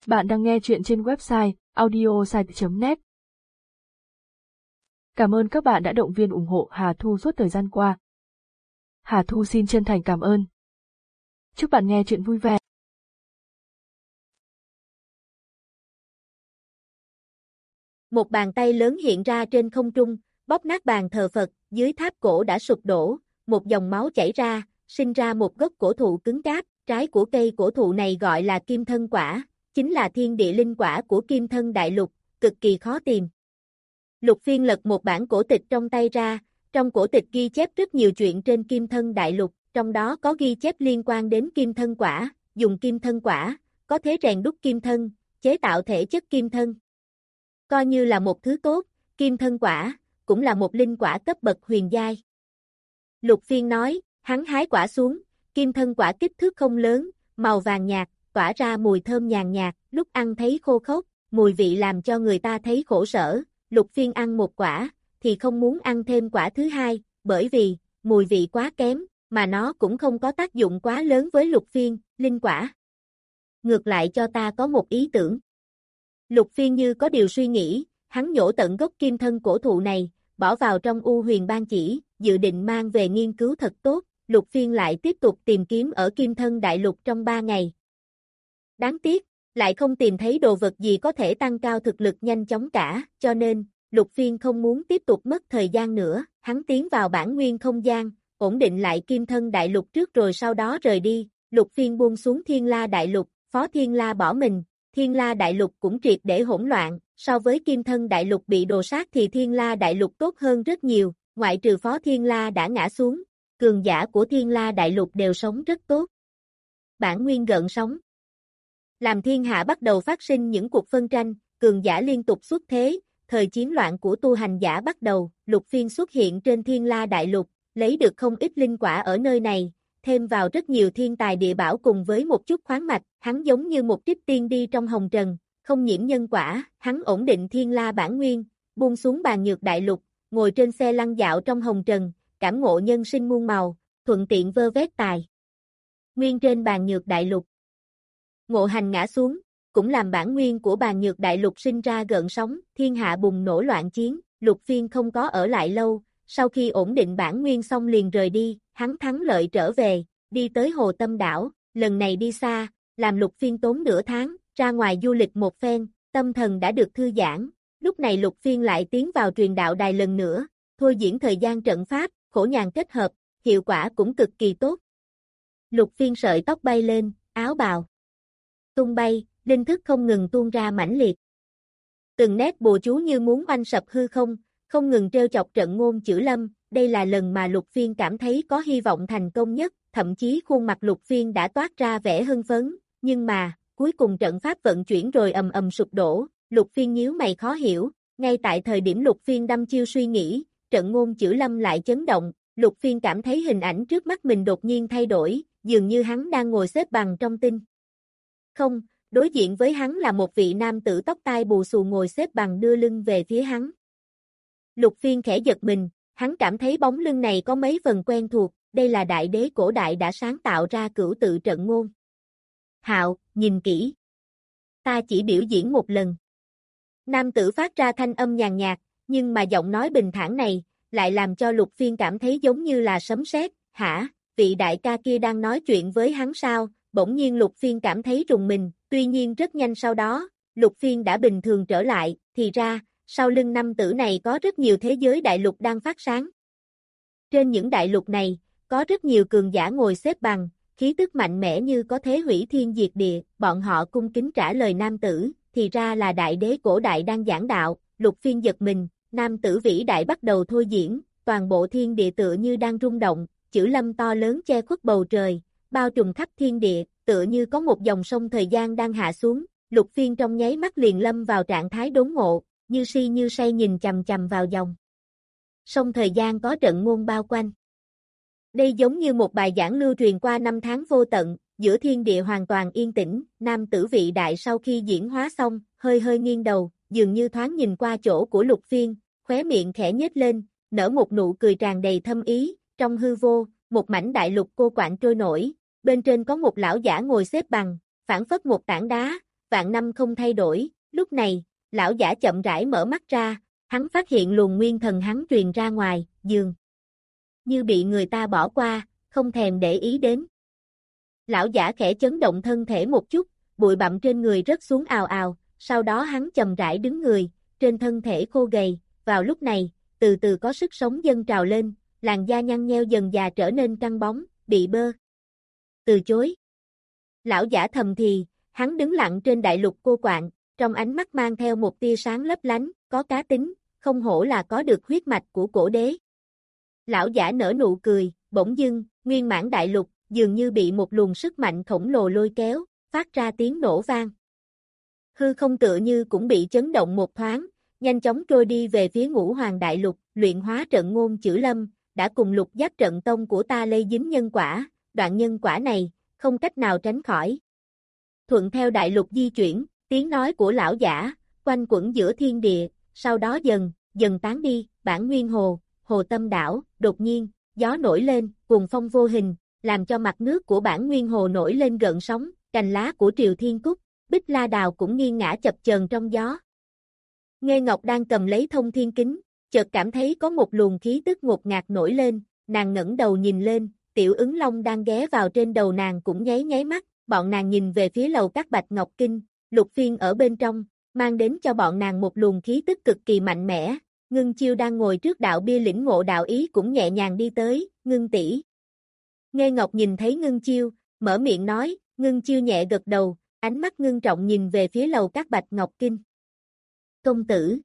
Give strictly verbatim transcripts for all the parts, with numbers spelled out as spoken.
Bạn đang nghe chuyện trên website audiosite chấm net. Cảm ơn các bạn đã động viên ủng hộ Hà Thu suốt thời gian qua. Hà Thu xin chân thành cảm ơn. Chúc bạn nghe chuyện vui vẻ. Một bàn tay lớn hiện ra trên không trung, bóp nát bàn thờ Phật, dưới tháp cổ đã sụp đổ, một dòng máu chảy ra, sinh ra một gốc cổ thụ cứng cáp, trái của cây cổ thụ này gọi là Kim Thân Quả, chính là thiên địa linh quả của Kim Thân Đại Lục, cực kỳ khó tìm. Lục Phiên lật một bản cổ tịch trong tay ra, trong cổ tịch ghi chép rất nhiều chuyện trên Kim Thân Đại Lục, trong đó có ghi chép liên quan đến Kim Thân Quả, dùng Kim Thân Quả, có thể rèn đúc kim thân, chế tạo thể chất kim thân. Coi như là một thứ tốt, Kim Thân Quả, cũng là một linh quả cấp bậc huyền giai. Lục Phiên nói, hắn hái quả xuống, Kim Thân Quả kích thước không lớn, màu vàng nhạt, tỏa ra mùi thơm nhàn nhạt, lúc ăn thấy khô khốc, mùi vị làm cho người ta thấy khổ sở. Lục Phiên ăn một quả, thì không muốn ăn thêm quả thứ hai, bởi vì, mùi vị quá kém, mà nó cũng không có tác dụng quá lớn với Lục Phiên, linh quả. Ngược lại cho ta có một ý tưởng. Lục Phiên như có điều suy nghĩ, hắn nhổ tận gốc kim thân cổ thụ này, bỏ vào trong U Huyền Ban Chỉ, dự định mang về nghiên cứu thật tốt. Lục Phiên lại tiếp tục tìm kiếm ở Kim Thân Đại Lục trong ba ngày. Đáng tiếc, lại không tìm thấy đồ vật gì có thể tăng cao thực lực nhanh chóng cả, cho nên, Lục Phiên không muốn tiếp tục mất thời gian nữa, hắn tiến vào bản nguyên không gian, ổn định lại Kim Thân Đại Lục trước rồi sau đó rời đi. Lục Phiên buông xuống Thiên La Đại Lục, Phó Thiên La bỏ mình, Thiên La Đại Lục cũng triệt để hỗn loạn, so với Kim Thân Đại Lục bị đồ sát thì Thiên La Đại Lục tốt hơn rất nhiều, ngoại trừ Phó Thiên La đã ngã xuống, cường giả của Thiên La Đại Lục đều sống rất tốt. Bản nguyên gợn sóng. Làm thiên hạ bắt đầu phát sinh những cuộc phân tranh, cường giả liên tục xuất thế, thời chiến loạn của tu hành giả bắt đầu, Lục Phiên xuất hiện trên Thiên La Đại Lục, lấy được không ít linh quả ở nơi này, thêm vào rất nhiều thiên tài địa bảo cùng với một chút khoáng mạch, hắn giống như một trích tiên đi trong hồng trần, không nhiễm nhân quả, hắn ổn định Thiên La bản nguyên, buông xuống Bàn Nhược Đại Lục, ngồi trên xe lăn dạo trong hồng trần, cảm ngộ nhân sinh muôn màu, thuận tiện vơ vét tài nguyên trên Bàn Nhược Đại Lục. Ngộ hành ngã xuống, cũng làm bản nguyên của Bàn Nhược Đại Lục sinh ra gợn sóng, thiên hạ bùng nổ loạn chiến, Lục Phiên không có ở lại lâu, sau khi ổn định bản nguyên xong liền rời đi, hắn thắng lợi trở về, đi tới Hồ Tâm Đảo, lần này đi xa, làm Lục Phiên tốn nửa tháng, ra ngoài du lịch một phen, tâm thần đã được thư giãn, lúc này Lục Phiên lại tiến vào truyền đạo đài lần nữa, thôi diễn thời gian trận pháp, khổ nhàn kết hợp, hiệu quả cũng cực kỳ tốt. Lục Phiên sợi tóc bay lên, áo bào tung bay, linh thức không ngừng tuôn ra mãnh liệt. Từng nét bùa chú như muốn oanh sập hư không, không ngừng trêu chọc Trận Ngôn Chữ Lâm, đây là lần mà Lục Phiên cảm thấy có hy vọng thành công nhất, thậm chí khuôn mặt Lục Phiên đã toát ra vẻ hưng phấn, nhưng mà, cuối cùng trận pháp vận chuyển rồi ầm ầm sụp đổ, Lục Phiên nhíu mày khó hiểu, ngay tại thời điểm Lục Phiên đăm chiêu suy nghĩ, Trận Ngôn Chữ Lâm lại chấn động, Lục Phiên cảm thấy hình ảnh trước mắt mình đột nhiên thay đổi, dường như hắn đang ngồi xếp bằng trong tinh không, đối diện với hắn là một vị nam tử tóc tai bù xù ngồi xếp bằng đưa lưng về phía hắn. Lục Phiên khẽ giật mình, hắn cảm thấy bóng lưng này có mấy phần quen thuộc, đây là đại đế cổ đại đã sáng tạo ra cửu tự trận ngôn. Hạo, nhìn kỹ. Ta chỉ biểu diễn một lần. Nam tử phát ra thanh âm nhàn nhạt, nhưng mà giọng nói bình thản này, lại làm cho Lục Phiên cảm thấy giống như là sấm sét. Hả, vị đại ca kia đang nói chuyện với hắn sao? Bỗng nhiên Lục Phiên cảm thấy rùng mình, tuy nhiên rất nhanh sau đó, Lục Phiên đã bình thường trở lại, thì ra, sau lưng nam tử này có rất nhiều thế giới đại lục đang phát sáng. Trên những đại lục này, có rất nhiều cường giả ngồi xếp bằng, khí tức mạnh mẽ như có thế hủy thiên diệt địa, bọn họ cung kính trả lời nam tử, thì ra là đại đế cổ đại đang giảng đạo. Lục Phiên giật mình, nam tử vĩ đại bắt đầu thôi diễn, toàn bộ thiên địa tựa như đang rung động, chữ lâm to lớn che khuất bầu trời, bao trùm khắp thiên địa, tựa như có một dòng sông thời gian đang hạ xuống, Lục Phiên trong nháy mắt liền lâm vào trạng thái đốn ngộ, như si như say nhìn chằm chằm vào dòng sông thời gian có trận ngôn bao quanh. Đây giống như một bài giảng lưu truyền qua năm tháng vô tận, giữa thiên địa hoàn toàn yên tĩnh, nam tử vị đại sau khi diễn hóa xong, hơi hơi nghiêng đầu, dường như thoáng nhìn qua chỗ của Lục Phiên, khóe miệng khẽ nhếch lên, nở một nụ cười tràn đầy thâm ý, trong hư vô, một mảnh đại lục cô quạnh trôi nổi, bên trên có một lão giả ngồi xếp bằng, phảng phất một tảng đá, vạn năm không thay đổi, lúc này, lão giả chậm rãi mở mắt ra, hắn phát hiện luồng nguyên thần hắn truyền ra ngoài, dường như bị người ta bỏ qua, không thèm để ý đến. Lão giả khẽ chấn động thân thể một chút, bụi bặm trên người rớt xuống ào ào, sau đó hắn chậm rãi đứng người, trên thân thể khô gầy, vào lúc này, từ từ có sức sống dâng trào lên, làn da nhăn nheo dần dà trở nên căng bóng, bị bơ. Từ chối. Lão giả thầm thì, hắn đứng lặng trên đại lục cô quạng, trong ánh mắt mang theo một tia sáng lấp lánh, có cá tính, không hổ là có được huyết mạch của cổ đế. Lão giả nở nụ cười, bỗng dưng, nguyên mãn đại lục, dường như bị một luồng sức mạnh khổng lồ lôi kéo, phát ra tiếng nổ vang. Hư không tựa như cũng bị chấn động một thoáng, nhanh chóng trôi đi về phía Ngũ Hoàng đại lục, luyện hóa trận ngôn chữ lâm, đã cùng lục giáp trận tông của ta lây dính nhân quả, đoạn nhân quả này, không cách nào tránh khỏi. Thuận theo đại lục di chuyển, tiếng nói của lão giả, quanh quẩn giữa thiên địa, sau đó dần, dần tán đi, bản nguyên hồ, hồ tâm đảo, đột nhiên, gió nổi lên, cuồng phong vô hình, làm cho mặt nước của bản nguyên hồ nổi lên gợn sóng, cành lá của Triều Thiên Cúc, Bích La Đào cũng nghiêng ngã chập chờn trong gió. Nghê Ngọc đang cầm lấy thông thiên kính, chợt cảm thấy có một luồng khí tức ngột ngạt nổi lên, nàng ngẩng đầu nhìn lên, Tiểu Ứng Long đang ghé vào trên đầu nàng cũng nháy nháy mắt, bọn nàng nhìn về phía lầu các Bạch Ngọc Kinh, Lục Phiên ở bên trong, mang đến cho bọn nàng một luồng khí tức cực kỳ mạnh mẽ. Ngưng Chiêu đang ngồi trước đạo bia lĩnh ngộ đạo ý cũng nhẹ nhàng đi tới, Ngưng tỷ. Nghê Ngọc nhìn thấy Ngưng Chiêu, mở miệng nói, Ngưng Chiêu nhẹ gật đầu, ánh mắt ngưng trọng nhìn về phía lầu các Bạch Ngọc Kinh. Công tử,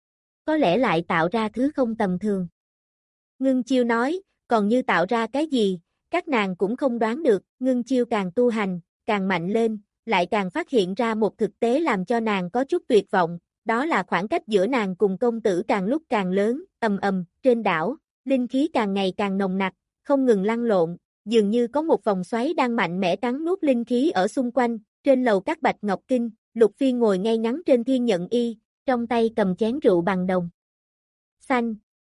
có lẽ lại tạo ra thứ không tầm thường. Ngưng Chiêu nói, còn như tạo ra cái gì, các nàng cũng không đoán được, Ngưng Chiêu càng tu hành, càng mạnh lên, lại càng phát hiện ra một thực tế làm cho nàng có chút tuyệt vọng, đó là khoảng cách giữa nàng cùng công tử càng lúc càng lớn, ầm ầm, trên đảo, linh khí càng ngày càng nồng nặc, không ngừng lăn lộn, dường như có một vòng xoáy đang mạnh mẽ cắn nuốt linh khí ở xung quanh, trên lầu các Bạch Ngọc Kinh, Lục Phiên ngồi ngay ngắn trên thiên nhận y, trong tay cầm chén rượu bằng đồng xanh.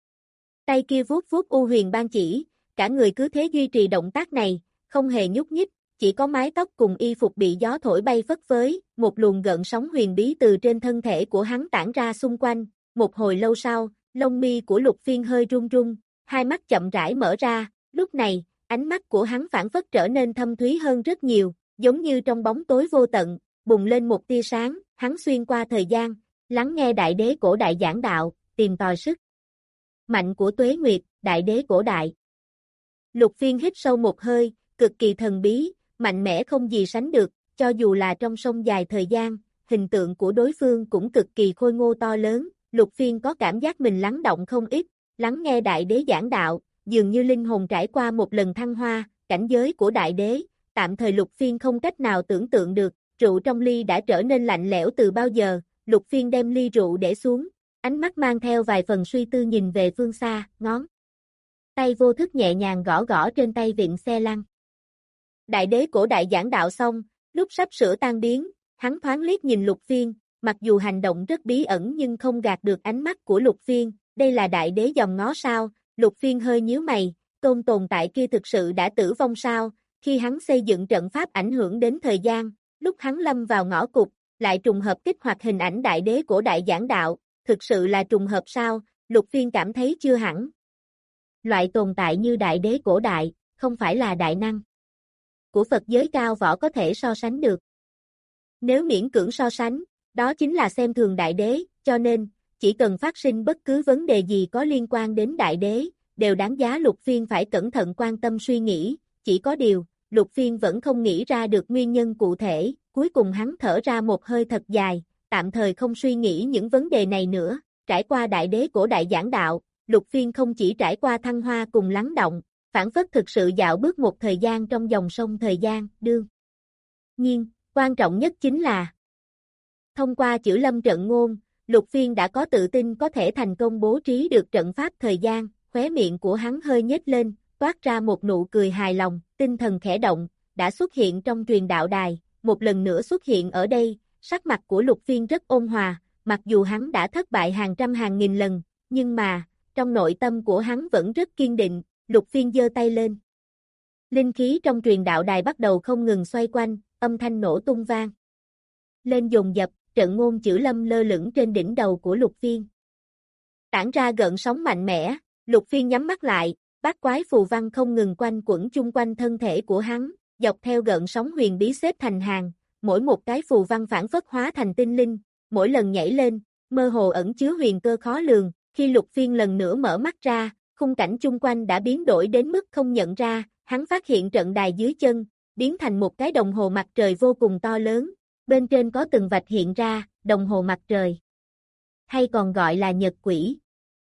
Tay kia vuốt vuốt u huyền ban chỉ, cả người cứ thế duy trì động tác này, không hề nhúc nhích, chỉ có mái tóc cùng y phục bị gió thổi bay phất phới, một luồng gợn sóng huyền bí từ trên thân thể của hắn tản ra xung quanh, một hồi lâu sau, lông mi của Lục Phiên hơi run run, hai mắt chậm rãi mở ra, lúc này, ánh mắt của hắn phản phất trở nên thâm thúy hơn rất nhiều, giống như trong bóng tối vô tận, bùng lên một tia sáng, hắn xuyên qua thời gian, lắng nghe đại đế cổ đại giảng đạo, tìm tòi sức mạnh của Tuế Nguyệt, đại đế cổ đại. Lục Phiên hít sâu một hơi, cực kỳ thần bí, mạnh mẽ không gì sánh được, cho dù là trong sông dài thời gian, hình tượng của đối phương cũng cực kỳ khôi ngô to lớn, Lục Phiên có cảm giác mình lắng động không ít, lắng nghe đại đế giảng đạo, dường như linh hồn trải qua một lần thăng hoa, cảnh giới của đại đế, tạm thời Lục Phiên không cách nào tưởng tượng được, rượu trong ly đã trở nên lạnh lẽo từ bao giờ, Lục Phiên đem ly rượu để xuống, ánh mắt mang theo vài phần suy tư nhìn về phương xa, ngón tay vô thức nhẹ nhàng gõ gõ trên tay vịn xe lăn. Đại đế cổ đại giảng đạo xong, lúc sắp sửa tan biến, hắn thoáng liếc nhìn Lục Phiên, mặc dù hành động rất bí ẩn nhưng không gạt được ánh mắt của Lục Phiên, đây là đại đế dòng ngó sao, Lục Phiên hơi nhíu mày, tôn tồn tại kia thực sự đã tử vong sao, khi hắn xây dựng trận pháp ảnh hưởng đến thời gian, lúc hắn lâm vào ngõ cụt, lại trùng hợp kích hoạt hình ảnh đại đế cổ đại giảng đạo, thực sự là trùng hợp sao, Lục Phiên cảm thấy chưa hẳn. Loại tồn tại như đại đế cổ đại, không phải là đại năng của Phật giới cao võ có thể so sánh được. Nếu miễn cưỡng so sánh, đó chính là xem thường đại đế, cho nên, chỉ cần phát sinh bất cứ vấn đề gì có liên quan đến đại đế, đều đáng giá Lục Phiên phải cẩn thận quan tâm suy nghĩ, chỉ có điều, Lục Phiên vẫn không nghĩ ra được nguyên nhân cụ thể, cuối cùng hắn thở ra một hơi thật dài, tạm thời không suy nghĩ những vấn đề này nữa, trải qua đại đế cổ đại giảng đạo, Lục Phiên không chỉ trải qua thăng hoa cùng lắng động, phản phất thực sự dạo bước một thời gian trong dòng sông thời gian, đương nhiên, quan trọng nhất chính là thông qua chữ lâm trận ngôn, Lục Phiên đã có tự tin có thể thành công bố trí được trận pháp thời gian, khóe miệng của hắn hơi nhếch lên, toát ra một nụ cười hài lòng, tinh thần khẽ động, đã xuất hiện trong truyền đạo đài, một lần nữa xuất hiện ở đây, sắc mặt của Lục Phiên rất ôn hòa, mặc dù hắn đã thất bại hàng trăm hàng nghìn lần, nhưng mà, trong nội tâm của hắn vẫn rất kiên định, Lục Phiên giơ tay lên. Linh khí trong truyền đạo đài bắt đầu không ngừng xoay quanh, âm thanh nổ tung vang lên dồn dập, trận ngôn chữ lâm lơ lửng trên đỉnh đầu của Lục Phiên. Tản ra gợn sóng mạnh mẽ, Lục Phiên nhắm mắt lại, bát quái phù văn không ngừng quanh quẩn chung quanh thân thể của hắn, dọc theo gợn sóng huyền bí xếp thành hàng, mỗi một cái phù văn phản phất hóa thành tinh linh, mỗi lần nhảy lên, mơ hồ ẩn chứa huyền cơ khó lường, khi Lục Phiên lần nữa mở mắt ra, khung cảnh chung quanh đã biến đổi đến mức không nhận ra, hắn phát hiện trận đài dưới chân, biến thành một cái đồng hồ mặt trời vô cùng to lớn, bên trên có từng vạch hiện ra, đồng hồ mặt trời, hay còn gọi là nhật quỹ.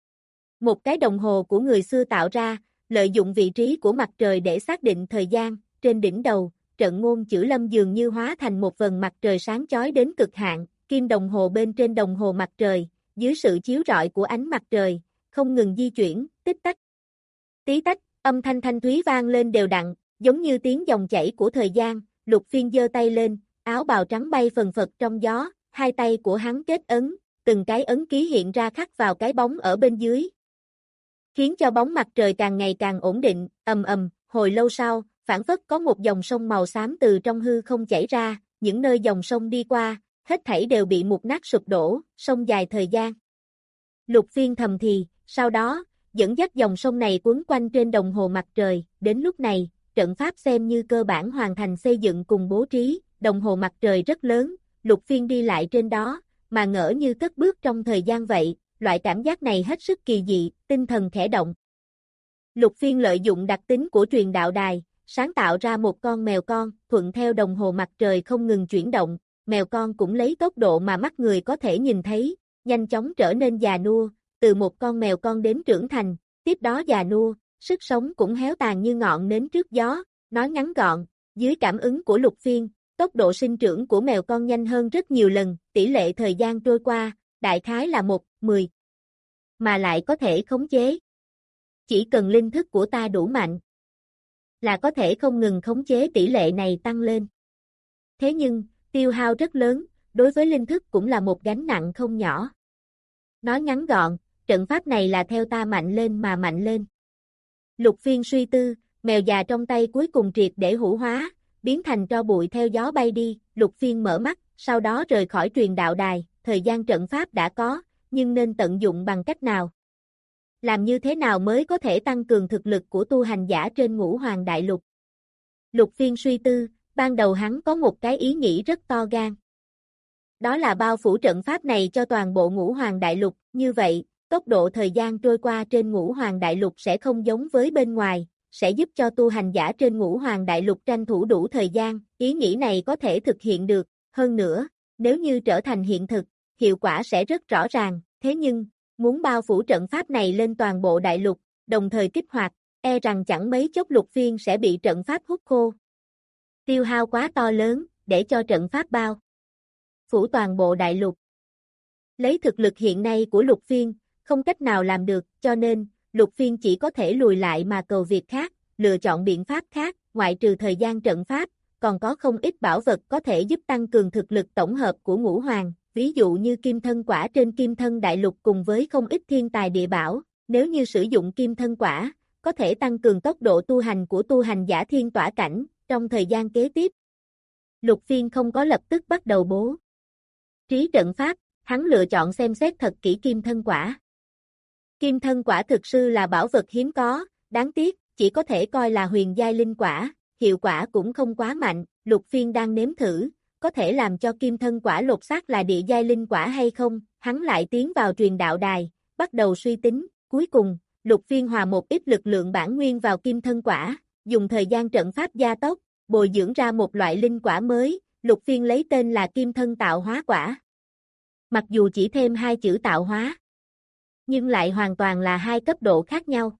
Một cái đồng hồ của người xưa tạo ra, lợi dụng vị trí của mặt trời để xác định thời gian, trên đỉnh đầu, trận ngôn chữ lâm dường như hóa thành một vầng mặt trời sáng chói đến cực hạn, kim đồng hồ bên trên đồng hồ mặt trời, dưới sự chiếu rọi của ánh mặt trời, không ngừng di chuyển, tích tắc. Tí tách, âm thanh thanh thúy vang lên đều đặn, giống như tiếng dòng chảy của thời gian, Lục Phiên giơ tay lên, áo bào trắng bay phần phật trong gió, hai tay của hắn kết ấn, từng cái ấn ký hiện ra khắc vào cái bóng ở bên dưới, khiến cho bóng mặt trời càng ngày càng ổn định, ầm ầm, hồi lâu sau, phản phất có một dòng sông màu xám từ trong hư không chảy ra, những nơi dòng sông đi qua, hết thảy đều bị mục nát sụp đổ, sông dài thời gian. Lục Phiên thầm thì, sau đó, dẫn dắt dòng sông này quấn quanh trên đồng hồ mặt trời, đến lúc này, trận pháp xem như cơ bản hoàn thành xây dựng cùng bố trí, đồng hồ mặt trời rất lớn, Lục Phiên đi lại trên đó, mà ngỡ như cất bước trong thời gian vậy, loại cảm giác này hết sức kỳ dị, tinh thần khẽ động. Lục Phiên lợi dụng đặc tính của truyền đạo đài, sáng tạo ra một con mèo con, thuận theo đồng hồ mặt trời không ngừng chuyển động, mèo con cũng lấy tốc độ mà mắt người có thể nhìn thấy, nhanh chóng trở nên già nua, từ một con mèo con đến trưởng thành, tiếp đó già nua, sức sống cũng héo tàn như ngọn nến trước gió, nói ngắn gọn, dưới cảm ứng của Lục Phiên, tốc độ sinh trưởng của mèo con nhanh hơn rất nhiều lần, tỷ lệ thời gian trôi qua, đại khái là một, mười, mà lại có thể khống chế. Chỉ cần linh thức của ta đủ mạnh, là có thể không ngừng khống chế tỷ lệ này tăng lên. Thế nhưng, tiêu hao rất lớn, đối với linh thức cũng là một gánh nặng không nhỏ. Nói ngắn gọn, trận pháp này là theo ta mạnh lên mà mạnh lên. Lục Phiên suy tư, mèo già trong tay cuối cùng triệt để hủ hóa, biến thành tro bụi theo gió bay đi, Lục Phiên mở mắt, sau đó rời khỏi truyền đạo đài, thời gian trận pháp đã có, nhưng nên tận dụng bằng cách nào? Làm như thế nào mới có thể tăng cường thực lực của tu hành giả trên Ngũ Hoàng Đại Lục? Lục Phiên suy tư, ban đầu hắn có một cái ý nghĩ rất to gan. Đó là bao phủ trận pháp này cho toàn bộ Ngũ Hoàng Đại Lục, như vậy, tốc độ thời gian trôi qua trên Ngũ Hoàng Đại Lục sẽ không giống với bên ngoài, sẽ giúp cho tu hành giả trên Ngũ Hoàng Đại Lục tranh thủ đủ thời gian, ý nghĩ này có thể thực hiện được, hơn nữa, nếu như trở thành hiện thực, hiệu quả sẽ rất rõ ràng, thế nhưng, muốn bao phủ trận pháp này lên toàn bộ đại lục, đồng thời kích hoạt, e rằng chẳng mấy chốc Lục Phiên sẽ bị trận pháp hút khô. Tiêu hao quá to lớn, để cho trận pháp bao phủ toàn bộ đại lục. Lấy thực lực hiện nay của Lục Phiên, không cách nào làm được, cho nên, Lục Phiên chỉ có thể lùi lại mà cầu việc khác, lựa chọn biện pháp khác, ngoại trừ thời gian trận pháp, còn có không ít bảo vật có thể giúp tăng cường thực lực tổng hợp của Ngũ Hoàng, ví dụ như kim thân quả trên kim thân đại lục cùng với không ít thiên tài địa bảo, nếu như sử dụng kim thân quả, có thể tăng cường tốc độ tu hành của tu hành giả thiên tỏa cảnh, trong thời gian kế tiếp. Lục Phiên không có lập tức bắt đầu bố trí trận pháp, hắn lựa chọn xem xét thật kỹ kim thân quả. Kim thân quả thực sự là bảo vật hiếm có, đáng tiếc, chỉ có thể coi là huyền giai linh quả, hiệu quả cũng không quá mạnh, Lục Phiên đang nếm thử, có thể làm cho kim thân quả lột xác là địa giai linh quả hay không, hắn lại tiến vào truyền đạo đài, bắt đầu suy tính, cuối cùng, Lục Phiên hòa một ít lực lượng bản nguyên vào kim thân quả, dùng thời gian trận pháp gia tốc, bồi dưỡng ra một loại linh quả mới, Lục Phiên lấy tên là kim thân tạo hóa quả. Mặc dù chỉ thêm hai chữ tạo hóa, nhưng lại hoàn toàn là hai cấp độ khác nhau.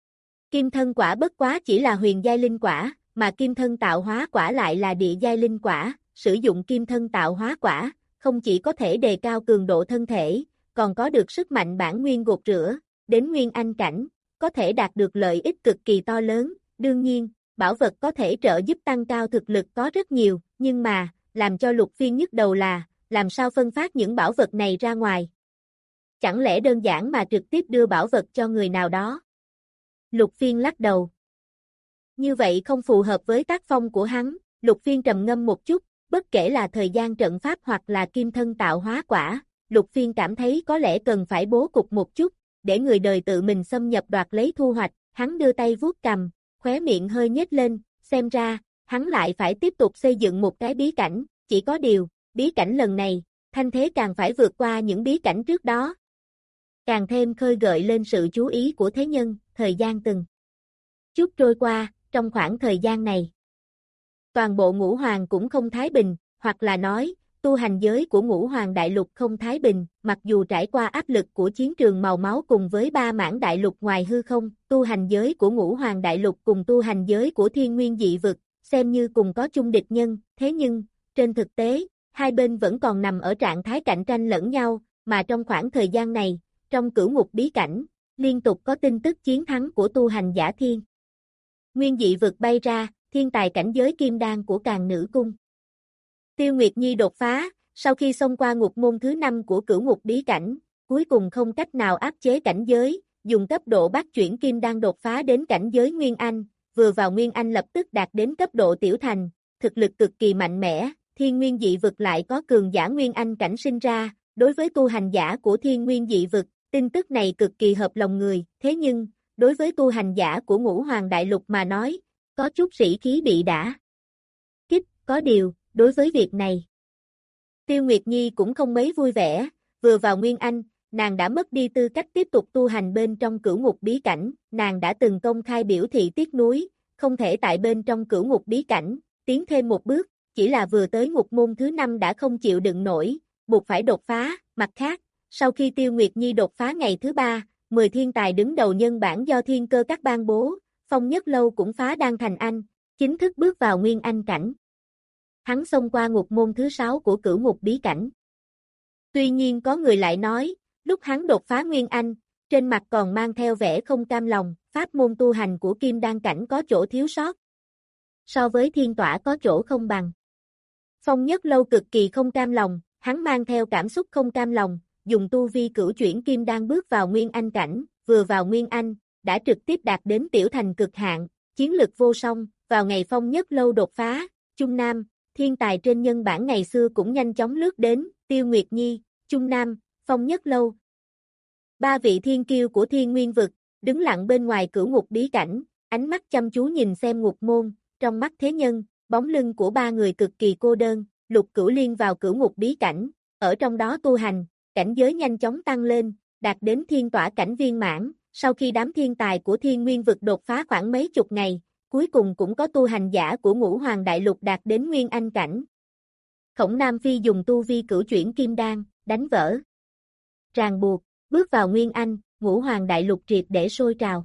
Kim thân quả bất quá chỉ là huyền giai linh quả, mà kim thân tạo hóa quả lại là địa giai linh quả, sử dụng kim thân tạo hóa quả, không chỉ có thể đề cao cường độ thân thể, còn có được sức mạnh bản nguyên gột rửa, đến nguyên anh cảnh, có thể đạt được lợi ích cực kỳ to lớn, đương nhiên, bảo vật có thể trợ giúp tăng cao thực lực có rất nhiều, nhưng mà, làm cho Lục Phiên nhức đầu là, làm sao phân phát những bảo vật này ra ngoài? Chẳng lẽ đơn giản mà trực tiếp đưa bảo vật cho người nào đó? Lục Phiên lắc đầu. Như vậy không phù hợp với tác phong của hắn, Lục Phiên trầm ngâm một chút, bất kể là thời gian trận pháp hoặc là kim thân tạo hóa quả, Lục Phiên cảm thấy có lẽ cần phải bố cục một chút, để người đời tự mình xâm nhập đoạt lấy thu hoạch, hắn đưa tay vuốt cằm, khóe miệng hơi nhếch lên, xem ra, hắn lại phải tiếp tục xây dựng một cái bí cảnh, chỉ có điều, bí cảnh lần này, thanh thế càng phải vượt qua những bí cảnh trước đó. Càng thêm khơi gợi lên sự chú ý của thế nhân, thời gian từng chút trôi qua, trong khoảng thời gian này. Toàn bộ ngũ hoàng cũng không thái bình, hoặc là nói, tu hành giới của ngũ hoàng đại lục không thái bình, mặc dù trải qua áp lực của chiến trường màu máu cùng với ba mảng đại lục ngoài hư không, tu hành giới của ngũ hoàng đại lục cùng tu hành giới của thiên nguyên dị vực, xem như cùng có chung địch nhân, thế nhưng, trên thực tế, hai bên vẫn còn nằm ở trạng thái cạnh tranh lẫn nhau, mà trong khoảng thời gian này, trong cửu ngục bí cảnh, liên tục có tin tức chiến thắng của tu hành giả thiên nguyên dị vực bay ra, thiên tài cảnh giới kim đan của Càn Nữ Cung. Tiêu Nguyệt Nhi đột phá, sau khi xông qua ngục môn thứ năm của cửu ngục bí cảnh, cuối cùng không cách nào áp chế cảnh giới, dùng cấp độ bát chuyển kim đan đột phá đến cảnh giới Nguyên Anh, vừa vào Nguyên Anh lập tức đạt đến cấp độ tiểu thành, thực lực cực kỳ mạnh mẽ, thiên nguyên dị vực lại có cường giả Nguyên Anh cảnh sinh ra, đối với tu hành giả của thiên nguyên dị vực, tin tức này cực kỳ hợp lòng người, thế nhưng, đối với tu hành giả của ngũ hoàng đại lục mà nói, có chút sĩ khí bị đả kích, có điều, đối với việc này, Tiêu Nguyệt Nhi cũng không mấy vui vẻ, vừa vào Nguyên Anh, nàng đã mất đi tư cách tiếp tục tu hành bên trong cửu ngục bí cảnh, nàng đã từng công khai biểu thị tiếc nuối, không thể tại bên trong cửu ngục bí cảnh, tiến thêm một bước, chỉ là vừa tới ngục môn thứ năm đã không chịu đựng nổi, buộc phải đột phá, mặt khác, sau khi Tiêu Nguyệt Nhi đột phá ngày thứ ba, mười thiên tài đứng đầu nhân bản do thiên cơ các ban bố, Phong Nhất Lâu cũng phá đan thành anh, chính thức bước vào Nguyên Anh cảnh. Hắn xông qua ngục môn thứ sáu của cửu ngục bí cảnh. Tuy nhiên có người lại nói, lúc hắn đột phá Nguyên Anh, trên mặt còn mang theo vẻ không cam lòng, pháp môn tu hành của kim đan cảnh có chỗ thiếu sót. So với thiên tỏa có chỗ không bằng. Phong Nhất Lâu cực kỳ không cam lòng, hắn mang theo cảm xúc không cam lòng, dùng tu vi cửu chuyển kim đan bước vào Nguyên Anh cảnh, vừa vào Nguyên Anh, đã trực tiếp đạt đến tiểu thành cực hạn, chiến lực vô song, vào ngày Phong Nhất Lâu đột phá, Trung Nam, thiên tài trên nhân bản ngày xưa cũng nhanh chóng lướt đến, Tiêu Nguyệt Nhi, Trung Nam, Phong Nhất Lâu. Ba vị thiên kiêu của thiên nguyên vực, đứng lặng bên ngoài cửu ngục bí cảnh, ánh mắt chăm chú nhìn xem ngục môn, trong mắt thế nhân, bóng lưng của ba người cực kỳ cô đơn, Lục Cửu Liên vào cửu ngục bí cảnh, ở trong đó tu hành, cảnh giới nhanh chóng tăng lên, đạt đến thiên tỏa cảnh viên mãn, sau khi đám thiên tài của thiên nguyên vực đột phá khoảng mấy chục ngày, cuối cùng cũng có tu hành giả của ngũ hoàng đại lục đạt đến Nguyên Anh cảnh. Khổng Nam Phi dùng tu vi cửu chuyển kim đan, đánh vỡ ràng buộc, bước vào Nguyên Anh, ngũ hoàng đại lục triệt để sôi trào.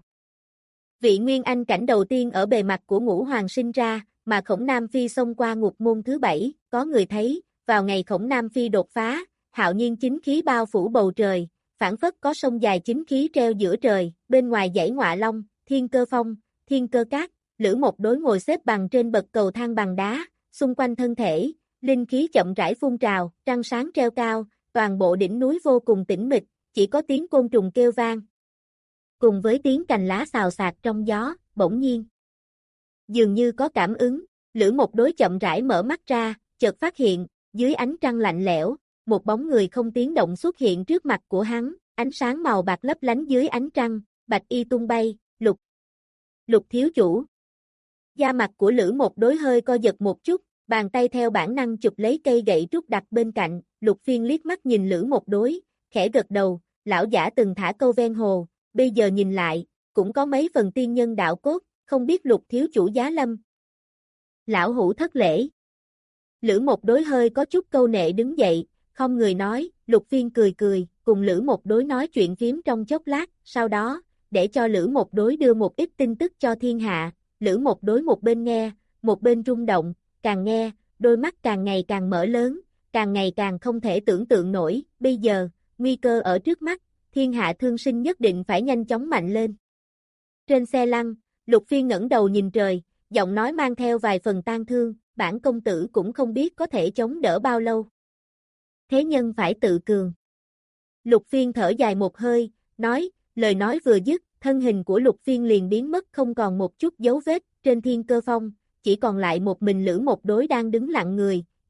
Vị Nguyên Anh cảnh đầu tiên ở bề mặt của ngũ hoàng sinh ra, mà Khổng Nam Phi xông qua ngục môn thứ bảy, có người thấy, vào ngày Khổng Nam Phi đột phá, hạo nhiên chính khí bao phủ bầu trời, phảng phất có sông dài chính khí treo giữa trời, bên ngoài dãy Ngọa Long, Thiên Cơ Phong, Thiên Cơ Cát, Lữ Một Đối ngồi xếp bằng trên bậc cầu thang bằng đá, xung quanh thân thể, linh khí chậm rãi phun trào, trăng sáng treo cao, toàn bộ đỉnh núi vô cùng tĩnh mịch, chỉ có tiếng côn trùng kêu vang. Cùng với tiếng cành lá xào xạc trong gió, bỗng nhiên. Dường như có cảm ứng, Lữ Một Đối chậm rãi mở mắt ra, chợt phát hiện, dưới ánh trăng lạnh lẽo, một bóng người không tiếng động xuất hiện trước mặt của hắn, ánh sáng màu bạc lấp lánh dưới ánh trăng, bạch y tung bay, Lục. Lục thiếu chủ. Da mặt của Lữ Một Đối hơi co giật một chút, bàn tay theo bản năng chụp lấy cây gậy trúc đặt bên cạnh, Lục Phiên liếc mắt nhìn Lữ Một Đối, khẽ gật đầu, lão giả từng thả câu ven hồ, bây giờ nhìn lại, cũng có mấy phần tiên nhân đạo cốt, không biết Lục thiếu chủ giá lâm. Lão hủ thất lễ. Lữ Một Đối hơi có chút câu nệ đứng dậy, không người nói, Lục Phiên cười cười, cùng Lữ Một Đối nói chuyện phím trong chốc lát, sau đó, để cho Lữ Một Đối đưa một ít tin tức cho thiên hạ, Lữ Một Đối một bên nghe, một bên rung động, càng nghe, đôi mắt càng ngày càng mở lớn, càng ngày càng không thể tưởng tượng nổi, bây giờ, nguy cơ ở trước mắt, thiên hạ thương sinh nhất định phải nhanh chóng mạnh lên. Trên xe lăn, Lục Phiên ngẩng đầu nhìn trời, giọng nói mang theo vài phần tang thương, bản công tử cũng không biết có thể chống đỡ bao lâu. Thế nhân phải tự cường. Lục Phiên thở dài một hơi, nói, lời nói vừa dứt, thân hình của Lục Phiên liền biến mất không còn một chút dấu vết, trên Thiên Cơ Phong, chỉ còn lại một mình Lữ Một Đối đang đứng lặng người,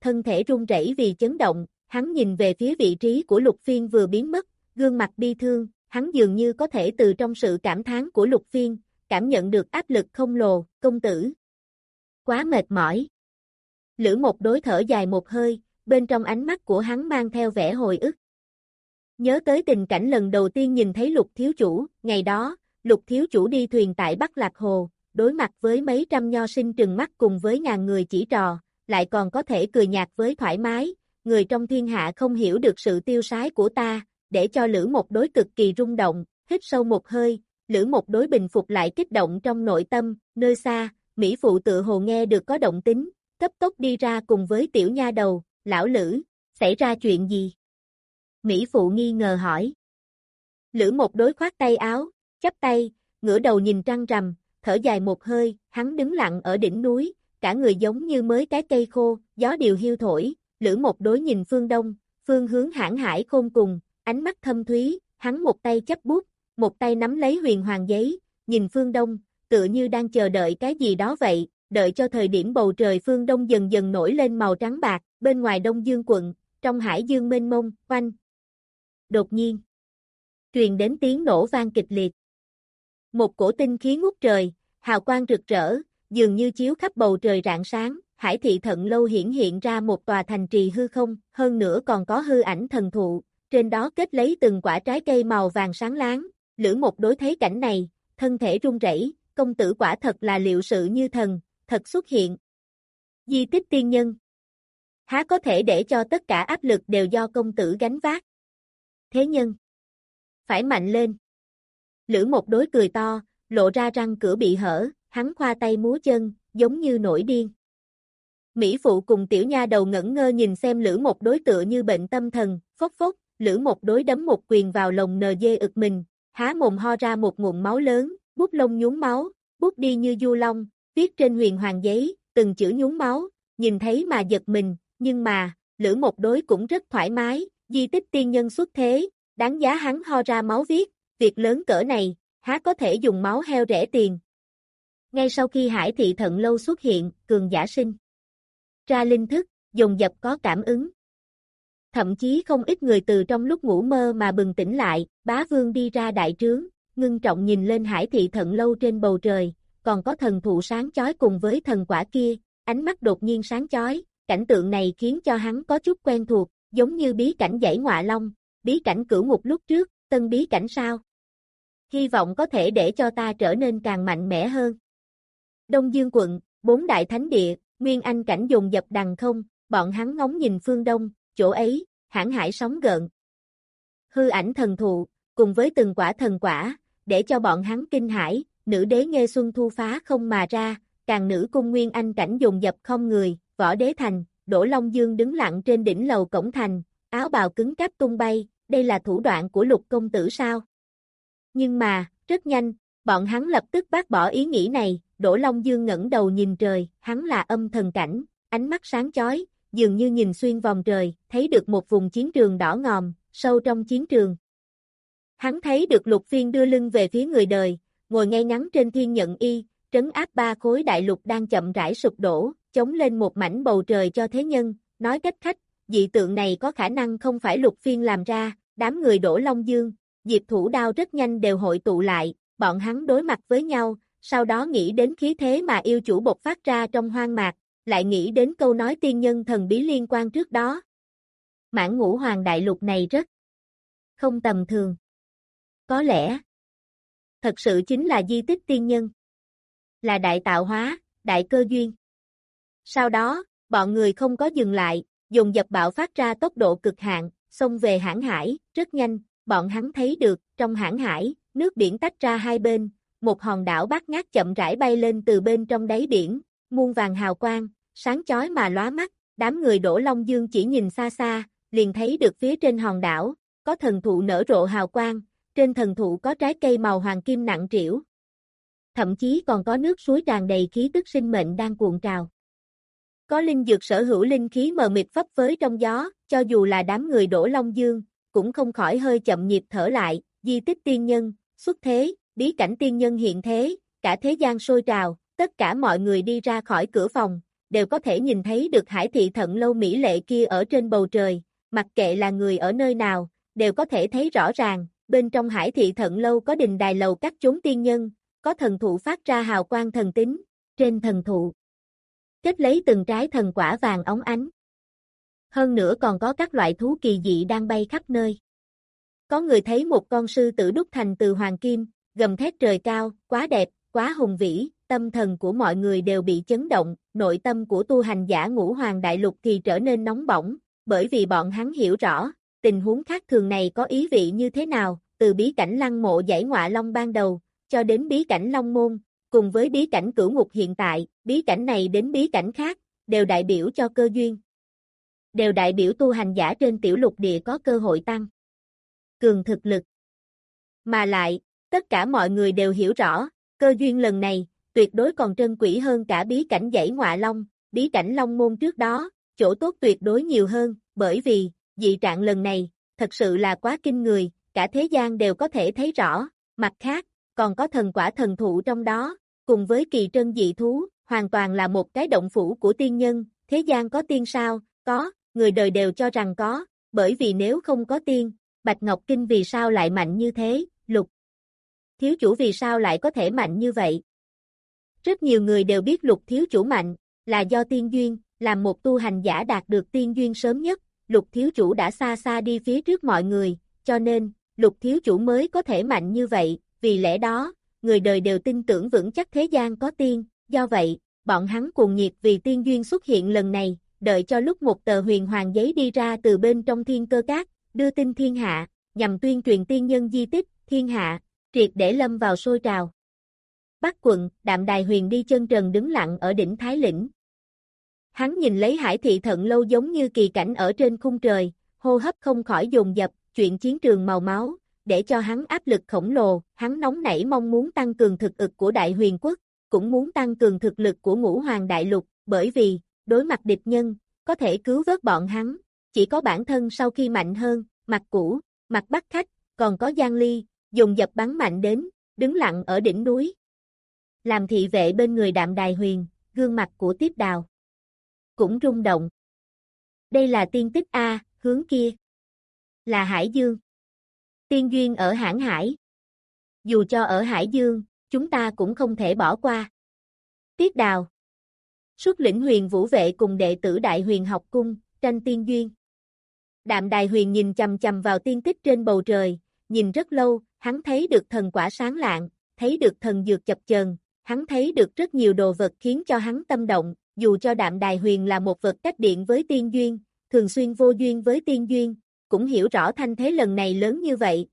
thân thể run rẩy vì chấn động, hắn nhìn về phía vị trí của Lục Phiên vừa biến mất, gương mặt bi thương, hắn dường như có thể từ trong sự cảm thán của Lục Phiên, cảm nhận được áp lực khổng lồ, công tử. Quá mệt mỏi. Lữ Một Đối thở dài một hơi, bên trong ánh mắt của hắn mang theo vẻ hồi ức. Nhớ tới tình cảnh lần đầu tiên nhìn thấy Lục thiếu chủ, ngày đó, Lục thiếu chủ đi thuyền tại Bắc Lạc Hồ, đối mặt với mấy trăm nho sinh trừng mắt cùng với ngàn người chỉ trò, lại còn có thể cười nhạt với thoải mái, người trong thiên hạ không hiểu được sự tiêu sái của ta, để cho Lữ Một Đối cực kỳ rung động, hít sâu một hơi, Lữ Một Đối bình phục lại kích động trong nội tâm, nơi xa, Mỹ Phụ tự hồ nghe được có động tính, cấp tốc đi ra cùng với tiểu nha đầu, lão Lữ, xảy ra chuyện gì? Mỹ Phụ nghi ngờ hỏi. Lữ Một Đối khoát tay áo, chắp tay, ngửa đầu nhìn trăng rằm, thở dài một hơi, hắn đứng lặng ở đỉnh núi, cả người giống như mới cái cây khô, gió điều hiu thổi, Lữ Một Đối nhìn phương đông, phương hướng hãn hải khôn cùng, ánh mắt thâm thúy, hắn một tay chấp bút, một tay nắm lấy huyền hoàng giấy, nhìn phương đông, tựa như đang chờ đợi cái gì đó vậy, đợi cho thời điểm bầu trời phương đông dần dần nổi lên màu trắng bạc, bên ngoài Đông Dương quận, trong hải dương mênh mông, oanh. Đột nhiên, truyền đến tiếng nổ vang kịch liệt. Một cổ tinh khí ngút trời, hào quang rực rỡ, dường như chiếu khắp bầu trời rạng sáng, Hải Thị Thận Lâu hiển hiện ra một tòa thành trì hư không, hơn nữa còn có hư ảnh thần thụ, trên đó kết lấy từng quả trái cây màu vàng sáng láng. Lữ Một Đối thấy cảnh này, thân thể run rẩy, công tử quả thật là liệu sự như thần, thật xuất hiện. Di Tích tiên nhân. Há có thể để cho tất cả áp lực đều do công tử gánh vác. Thế nhân. Phải mạnh lên. Lữ Một Đối cười to, lộ ra răng cửa bị hở, hắn khoa tay múa chân, giống như nổi điên. Mỹ Phụ cùng tiểu nha đầu ngẩn ngơ nhìn xem Lữ Một Đối tựa như bệnh tâm thần, phốc phốc, Lữ Một Đối đấm một quyền vào lồng nờ dê ực mình, há mồm ho ra một ngụm máu lớn, bút lông nhúng máu, bút đi như du long, viết trên huyền hoàng giấy, từng chữ nhúng máu, nhìn thấy mà giật mình, nhưng mà, Lữ Một Đối cũng rất thoải mái, di tích tiên nhân xuất thế, đáng giá hắn ho ra máu viết, việc lớn cỡ này, há có thể dùng máu heo rẻ tiền. Ngay sau khi Hải Thị Thận Lâu xuất hiện, cường giả sinh ra linh thức, dồn dập có cảm ứng. Thậm chí không ít người từ trong lúc ngủ mơ mà bừng tỉnh lại, Bá Vương đi ra đại trướng, ngưng trọng nhìn lên Hải Thị Thận Lâu trên bầu trời, còn có thần thụ sáng chói cùng với thần quả kia, ánh mắt đột nhiên sáng chói, cảnh tượng này khiến cho hắn có chút quen thuộc, giống như bí cảnh dãy Ngọa Long, bí cảnh Cửu Ngục lúc trước, tân bí cảnh sao? Hy vọng có thể để cho ta trở nên càng mạnh mẽ hơn. Đông Dương quận, bốn đại thánh địa, Nguyên Anh cảnh dồn dập đằng không, bọn hắn ngóng nhìn phương đông, chỗ ấy, hãn hải sóng gợn. Hư ảnh thần thụ, cùng với từng quả thần quả, để cho bọn hắn kinh hãi, nữ đế Nghê Xuân Thu phá không mà ra, càng nữ cung Nguyên Anh cảnh dồn dập không người, võ đế thành, Đỗ Long Dương đứng lặng trên đỉnh lầu cổng thành, áo bào cứng cáp tung bay, đây là thủ đoạn của Lục công tử sao? Nhưng mà, rất nhanh, bọn hắn lập tức bác bỏ ý nghĩ này, Đỗ Long Dương ngẩng đầu nhìn trời, hắn là âm thần cảnh, ánh mắt sáng chói, dường như nhìn xuyên vòng trời, thấy được một vùng chiến trường đỏ ngòm, sâu trong chiến trường. Hắn thấy được Lục Phiên đưa lưng về phía người đời, ngồi ngay ngắn trên thiên nhận y, trấn áp ba khối đại lục đang chậm rãi sụp đổ, chống lên một mảnh bầu trời cho thế nhân, nói cách khách, dị tượng này có khả năng không phải Lục Phiên làm ra, đám người Đỗ Long Dương, Diệp Thủ Đao rất nhanh đều hội tụ lại, bọn hắn đối mặt với nhau, sau đó nghĩ đến khí thế mà yêu chủ bộc phát ra trong hoang mạc, lại nghĩ đến câu nói tiên nhân thần bí liên quan trước đó. Mãn Ngũ Hoàng đại lục này rất không tầm thường. Có lẽ, thật sự chính là di tích tiên nhân, là đại tạo hóa, đại cơ duyên. Sau đó, bọn người không có dừng lại, dồn dập bạo phát ra tốc độ cực hạn, xông về hãn hải, rất nhanh, bọn hắn thấy được, trong hãn hải, nước biển tách ra hai bên, một hòn đảo bát ngát chậm rãi bay lên từ bên trong đáy biển, muôn vàng hào quang, sáng chói mà lóa mắt, đám người Đỗ Long Dương chỉ nhìn xa xa, liền thấy được phía trên hòn đảo, có thần thụ nở rộ hào quang, trên thần thụ có trái cây màu hoàng kim nặng trĩu. Thậm chí còn có nước suối tràn đầy khí tức sinh mệnh đang cuộn trào. Có linh dược sở hữu linh khí mờ mịt phấp phới trong gió, cho dù là đám người Đỗ Long Dương, cũng không khỏi hơi chậm nhịp thở lại, di tích tiên nhân, xuất thế, bí cảnh tiên nhân hiện thế, cả thế gian sôi trào, tất cả mọi người đi ra khỏi cửa phòng, đều có thể nhìn thấy được Hải Thị Thận Lâu mỹ lệ kia ở trên bầu trời, mặc kệ là người ở nơi nào, đều có thể thấy rõ ràng, bên trong Hải Thị Thận Lâu có đình đài lầu các chốn tiên nhân, có thần thụ phát ra hào quang thần tính, trên thần thụ kết lấy từng trái thần quả vàng óng ánh. Hơn nữa còn có các loại thú kỳ dị đang bay khắp nơi. Có người thấy một con sư tử đúc thành từ hoàng kim, gầm thét trời cao, quá đẹp, quá hùng vĩ, tâm thần của mọi người đều bị chấn động, nội tâm của tu hành giả Ngũ Hoàng Đại Lục thì trở nên nóng bỏng, bởi vì bọn hắn hiểu rõ, tình huống khác thường này có ý vị như thế nào, từ bí cảnh Lăng Mộ Dãy Ngọa Long ban đầu, cho đến bí cảnh Long Môn, cùng với bí cảnh Cửu Ngục hiện tại, bí cảnh này đến bí cảnh khác, đều đại biểu cho cơ duyên. Đều đại biểu tu hành giả trên tiểu lục địa có cơ hội tăng cường thực lực. Mà lại, tất cả mọi người đều hiểu rõ, cơ duyên lần này, tuyệt đối còn trân quý hơn cả bí cảnh Dãy Ngọa Long, bí cảnh Long Môn trước đó, chỗ tốt tuyệt đối nhiều hơn, bởi vì, dị trạng lần này, thật sự là quá kinh người, cả thế gian đều có thể thấy rõ, mặt khác, còn có thần quả thần thụ trong đó, cùng với kỳ trân dị thú, hoàn toàn là một cái động phủ của tiên nhân, thế gian có tiên sao, có, người đời đều cho rằng có, bởi vì nếu không có tiên, Bạch Ngọc Kinh vì sao lại mạnh như thế, Lục Thiếu Chủ vì sao lại có thể mạnh như vậy? Rất nhiều người đều biết Lục Thiếu Chủ mạnh, là do tiên duyên, làm một tu hành giả đạt được tiên duyên sớm nhất, Lục Thiếu Chủ đã xa xa đi phía trước mọi người, cho nên, Lục Thiếu Chủ mới có thể mạnh như vậy, vì lẽ đó, người đời đều tin tưởng vững chắc thế gian có tiên, do vậy, bọn hắn cuồng nhiệt vì tiên duyên xuất hiện lần này, đợi cho lúc một tờ huyền hoàng giấy đi ra từ bên trong thiên cơ cát, đưa tin thiên hạ, nhằm tuyên truyền tiên nhân di tích, thiên hạ, triệt để lâm vào sôi trào. Bắc quận, Đạm Đài Huyền đi chân trần đứng lặng ở đỉnh Thái Lĩnh. Hắn nhìn lấy Hải Thị Thận Lâu giống như kỳ cảnh ở trên khung trời, hô hấp không khỏi dồn dập, chuyện chiến trường màu máu, để cho hắn áp lực khổng lồ, hắn nóng nảy mong muốn tăng cường thực lực của Đại Huyền Quốc, cũng muốn tăng cường thực lực của Ngũ Hoàng Đại Lục, bởi vì, đối mặt địch nhân, có thể cứu vớt bọn hắn, chỉ có bản thân sau khi mạnh hơn, Mặt Cũ, Mặt Bắc Khách, còn có Giang Ly, dùng dập bắn mạnh đến, đứng lặng ở đỉnh núi. Làm thị vệ bên người Đạm Đài Huyền, gương mặt của Tiếp Đào cũng rung động. Đây là tiên tích A, hướng kia là Hải Dương. Tiên duyên ở Hãn Hải. Dù cho ở Hải Dương, chúng ta cũng không thể bỏ qua. Tiếp Đào xuất lĩnh Huyền Vũ vệ cùng đệ tử Đại Huyền học cung, tranh tiên duyên. Đạm Đài Huyền nhìn chằm chằm vào tiên tích trên bầu trời, nhìn rất lâu, hắn thấy được thần quả sáng lạng, thấy được thần dược chập chờn, hắn thấy được rất nhiều đồ vật khiến cho hắn tâm động, dù cho Đạm Đài Huyền là một vật cách điện với tiên duyên, thường xuyên vô duyên với tiên duyên, cũng hiểu rõ thanh thế lần này lớn như vậy.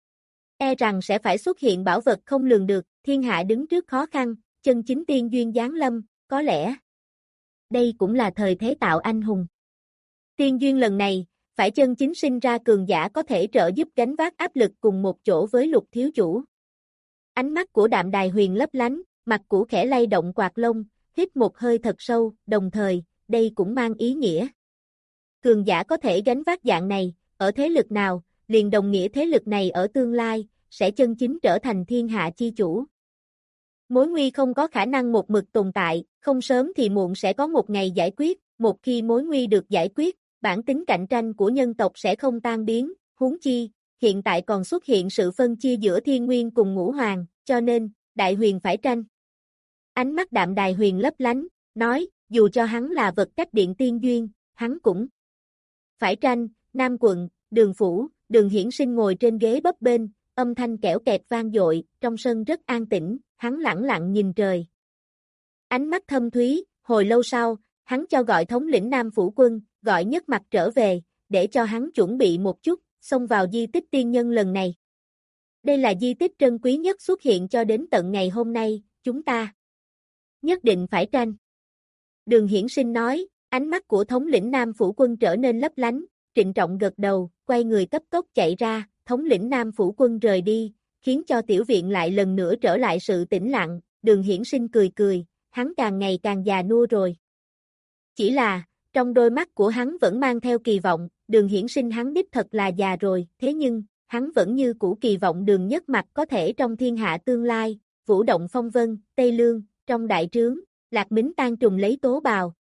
E rằng sẽ phải xuất hiện bảo vật không lường được, thiên hạ đứng trước khó khăn, chân chính tiên duyên giáng lâm, có lẽ đây cũng là thời thế tạo anh hùng. Tiên duyên lần này, phải chân chính sinh ra cường giả có thể trợ giúp gánh vác áp lực cùng một chỗ với Lục Thiếu Chủ. Ánh mắt của Đạm Đài Huyền lấp lánh, mặt Cũ khẽ lay động quạt lông, hít một hơi thật sâu, đồng thời, đây cũng mang ý nghĩa. Cường giả có thể gánh vác dạng này, ở thế lực nào, liền đồng nghĩa thế lực này ở tương lai, sẽ chân chính trở thành thiên hạ chi chủ. Mối nguy không có khả năng một mực tồn tại, không sớm thì muộn sẽ có một ngày giải quyết, một khi mối nguy được giải quyết, bản tính cạnh tranh của nhân tộc sẽ không tan biến, huống chi, hiện tại còn xuất hiện sự phân chia giữa Thiên Nguyên cùng Ngũ Hoàng, cho nên, Đại Huyền phải tranh. Ánh mắt Đạm Đài Huyền lấp lánh, nói, dù cho hắn là vật cách điện tiên duyên, hắn cũng phải tranh. Nam quận, Đường Phủ, Đường Hiển Sinh ngồi trên ghế bấp bênh, âm thanh kẽo kẹt vang dội, trong sân rất an tĩnh, hắn lẳng lặng nhìn trời. Ánh mắt thâm thúy, hồi lâu sau, hắn cho gọi thống lĩnh Nam Phủ quân, gọi Nhất Mặt trở về, để cho hắn chuẩn bị một chút, xông vào di tích tiên nhân lần này. Đây là di tích trân quý nhất xuất hiện cho đến tận ngày hôm nay, chúng ta nhất định phải tranh. Đường Hiển Sinh nói, ánh mắt của thống lĩnh Nam Phủ quân trở nên lấp lánh, trịnh trọng gật đầu, quay người cấp tốc chạy ra, thống lĩnh Nam Phủ quân rời đi, khiến cho tiểu viện lại lần nữa trở lại sự tĩnh lặng, Đường Hiển Sinh cười cười, hắn càng ngày càng già nua rồi. Chỉ là, trong đôi mắt của hắn vẫn mang theo kỳ vọng, Đường Hiển Sinh hắn đích thật là già rồi, thế nhưng, hắn vẫn như cũ kỳ vọng Đường Nhất Mặt có thể trong thiên hạ tương lai, vũ động phong vân, Tây Lương, trong đại trướng, Lạc Mính tan trùng lấy tố bào,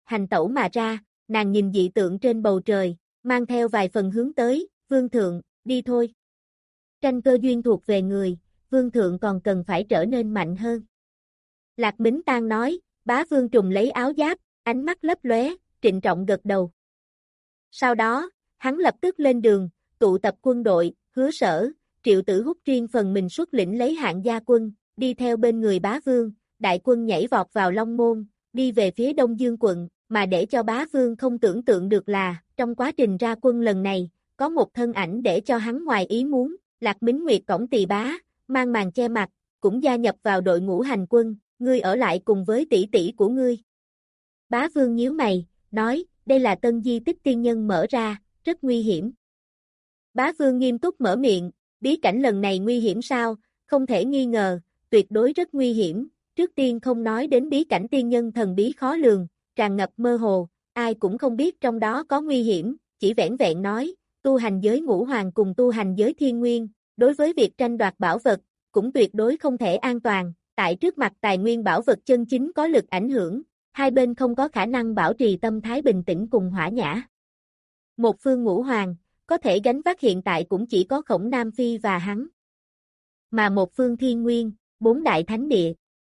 hành tẩu mà ra, nàng nhìn dị tượng trên bầu trời, mang theo vài phần hướng tới, vương thượng, đi thôi. Tranh cơ duyên thuộc về người, vương thượng còn cần phải trở nên mạnh hơn. Lạc Mính Tang nói, bá vương trùng lấy áo giáp, ánh mắt lấp lóe, trịnh trọng gật đầu. Sau đó, hắn lập tức lên đường, tụ tập quân đội, Hứa Sở, Triệu Tử Húc riêng phần mình xuất lĩnh lấy hạng gia quân, đi theo bên người bá vương, đại quân nhảy vọt vào Long Môn, đi về phía Đông Dương quận, mà để cho bá vương không tưởng tượng được là, trong quá trình ra quân lần này, có một thân ảnh để cho hắn ngoài ý muốn, Lạc Mính Nguyệt cổng tỳ bá, mang màn che mặt, cũng gia nhập vào đội ngũ hành quân, ngươi ở lại cùng với tỷ tỷ của ngươi. Bá vương nhíu mày, nói, đây là tân di tích tiên nhân mở ra, rất nguy hiểm. Bá vương nghiêm túc mở miệng, bí cảnh lần này nguy hiểm sao, không thể nghi ngờ, tuyệt đối rất nguy hiểm, trước tiên không nói đến bí cảnh tiên nhân thần bí khó lường, tràn ngập mơ hồ, ai cũng không biết trong đó có nguy hiểm, chỉ vẻn vẹn nói, tu hành giới ngũ hoàng cùng tu hành giới thiên nguyên, đối với việc tranh đoạt bảo vật, cũng tuyệt đối không thể an toàn, tại trước mặt tài nguyên bảo vật chân chính có lực ảnh hưởng, hai bên không có khả năng bảo trì tâm thái bình tĩnh cùng hỏa nhã. Một phương ngũ hoàng, có thể gánh vác hiện tại cũng chỉ có Khổng Nam Phi và hắn. Mà một phương thiên nguyên, bốn đại thánh địa,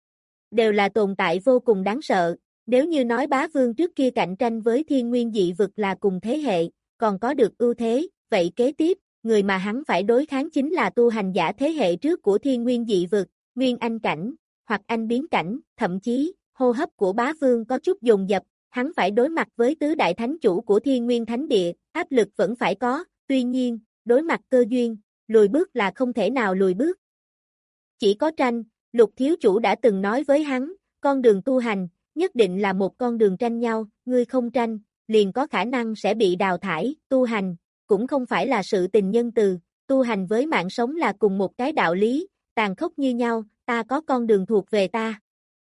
đều là tồn tại vô cùng đáng sợ, nếu như nói bá vương trước kia cạnh tranh với thiên nguyên dị vực là cùng thế hệ, còn có được ưu thế, vậy kế tiếp, người mà hắn phải đối kháng chính là tu hành giả thế hệ trước của thiên nguyên dị vực, nguyên anh cảnh, hoặc anh biến cảnh, thậm chí, hô hấp của bá vương có chút dồn dập, hắn phải đối mặt với tứ đại thánh chủ của thiên nguyên thánh địa, áp lực vẫn phải có, tuy nhiên, đối mặt cơ duyên, lùi bước là không thể nào lùi bước. Chỉ có tranh, Lục thiếu chủ đã từng nói với hắn, con đường tu hành, nhất định là một con đường tranh nhau, ngươi không tranh, liền có khả năng sẽ bị đào thải, tu hành, cũng không phải là sự tình nhân từ, tu hành với mạng sống là cùng một cái đạo lý, tàn khốc như nhau, ta có con đường thuộc về ta.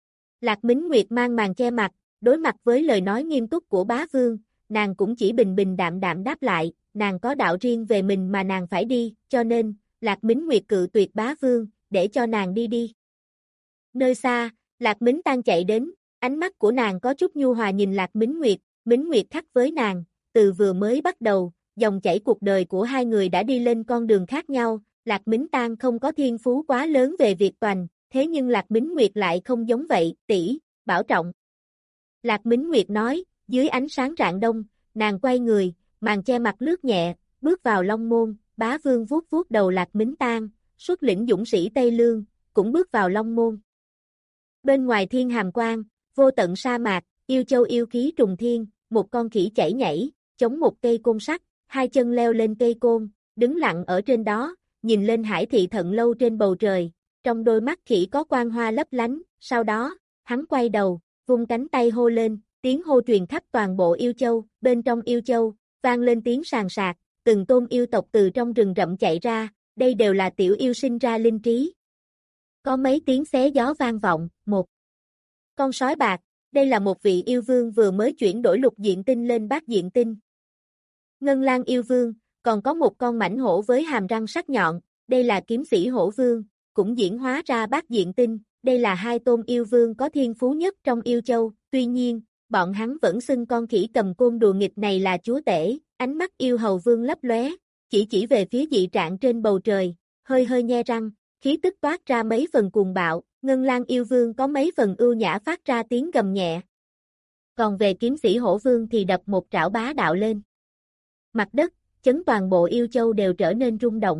Lạc Mính Nguyệt mang màn che mặt, đối mặt với lời nói nghiêm túc của bá vương, nàng cũng chỉ bình bình đạm đạm đáp lại, nàng có đạo riêng về mình mà nàng phải đi, cho nên, Lạc Mính Nguyệt cự tuyệt bá vương, để cho nàng đi đi. Nơi xa, Lạc Mính Tang chạy đến, ánh mắt của nàng có chút nhu hòa nhìn Lạc Mính Nguyệt, Mính Nguyệt khắc với nàng, từ vừa mới bắt đầu, dòng chảy cuộc đời của hai người đã đi lên con đường khác nhau, Lạc Mính Tang không có thiên phú quá lớn về việc toành, thế nhưng Lạc Mính Nguyệt lại không giống vậy, tỷ, bảo trọng. Lạc Mính Nguyệt nói, dưới ánh sáng rạng đông, nàng quay người, màn che mặt lướt nhẹ, bước vào Long Môn, bá vương vuốt vuốt đầu Lạc Mính Tang, xuất lĩnh dũng sĩ Tây Lương, cũng bước vào Long Môn. Bên ngoài thiên hàm quang, vô tận sa mạc, yêu châu yêu khí trùng thiên, một con khỉ chảy nhảy, chống một cây côn sắt, hai chân leo lên cây côn, đứng lặng ở trên đó, nhìn lên hải thị thận lâu trên bầu trời, trong đôi mắt khỉ có quang hoa lấp lánh, sau đó, hắn quay đầu, vung cánh tay hô lên, tiếng hô truyền khắp toàn bộ yêu châu, bên trong yêu châu, vang lên tiếng sàn sạc, từng tôn yêu tộc từ trong rừng rậm chạy ra, đây đều là tiểu yêu sinh ra linh trí. Có mấy tiếng xé gió vang vọng, một con sói bạc, đây là một vị yêu vương vừa mới chuyển đổi lục diện tinh lên bát diện tinh. Ngân Lang yêu vương, còn có một con mãnh hổ với hàm răng sắc nhọn, đây là kiếm sĩ hổ vương, cũng diễn hóa ra bát diện tinh, đây là hai tôn yêu vương có thiên phú nhất trong yêu châu, tuy nhiên, bọn hắn vẫn xưng con khỉ cầm côn đùa nghịch này là chúa tể, ánh mắt yêu hầu vương lấp lóe, chỉ chỉ về phía dị trạng trên bầu trời, hơi hơi nhe răng, khí tức toát ra mấy phần cuồng bạo, Ngân Lang yêu vương có mấy phần ưu nhã phát ra tiếng gầm nhẹ. Còn về kiếm sĩ hổ vương thì đập một trảo bá đạo lên. Mặt đất, chấn toàn bộ yêu châu đều trở nên rung động.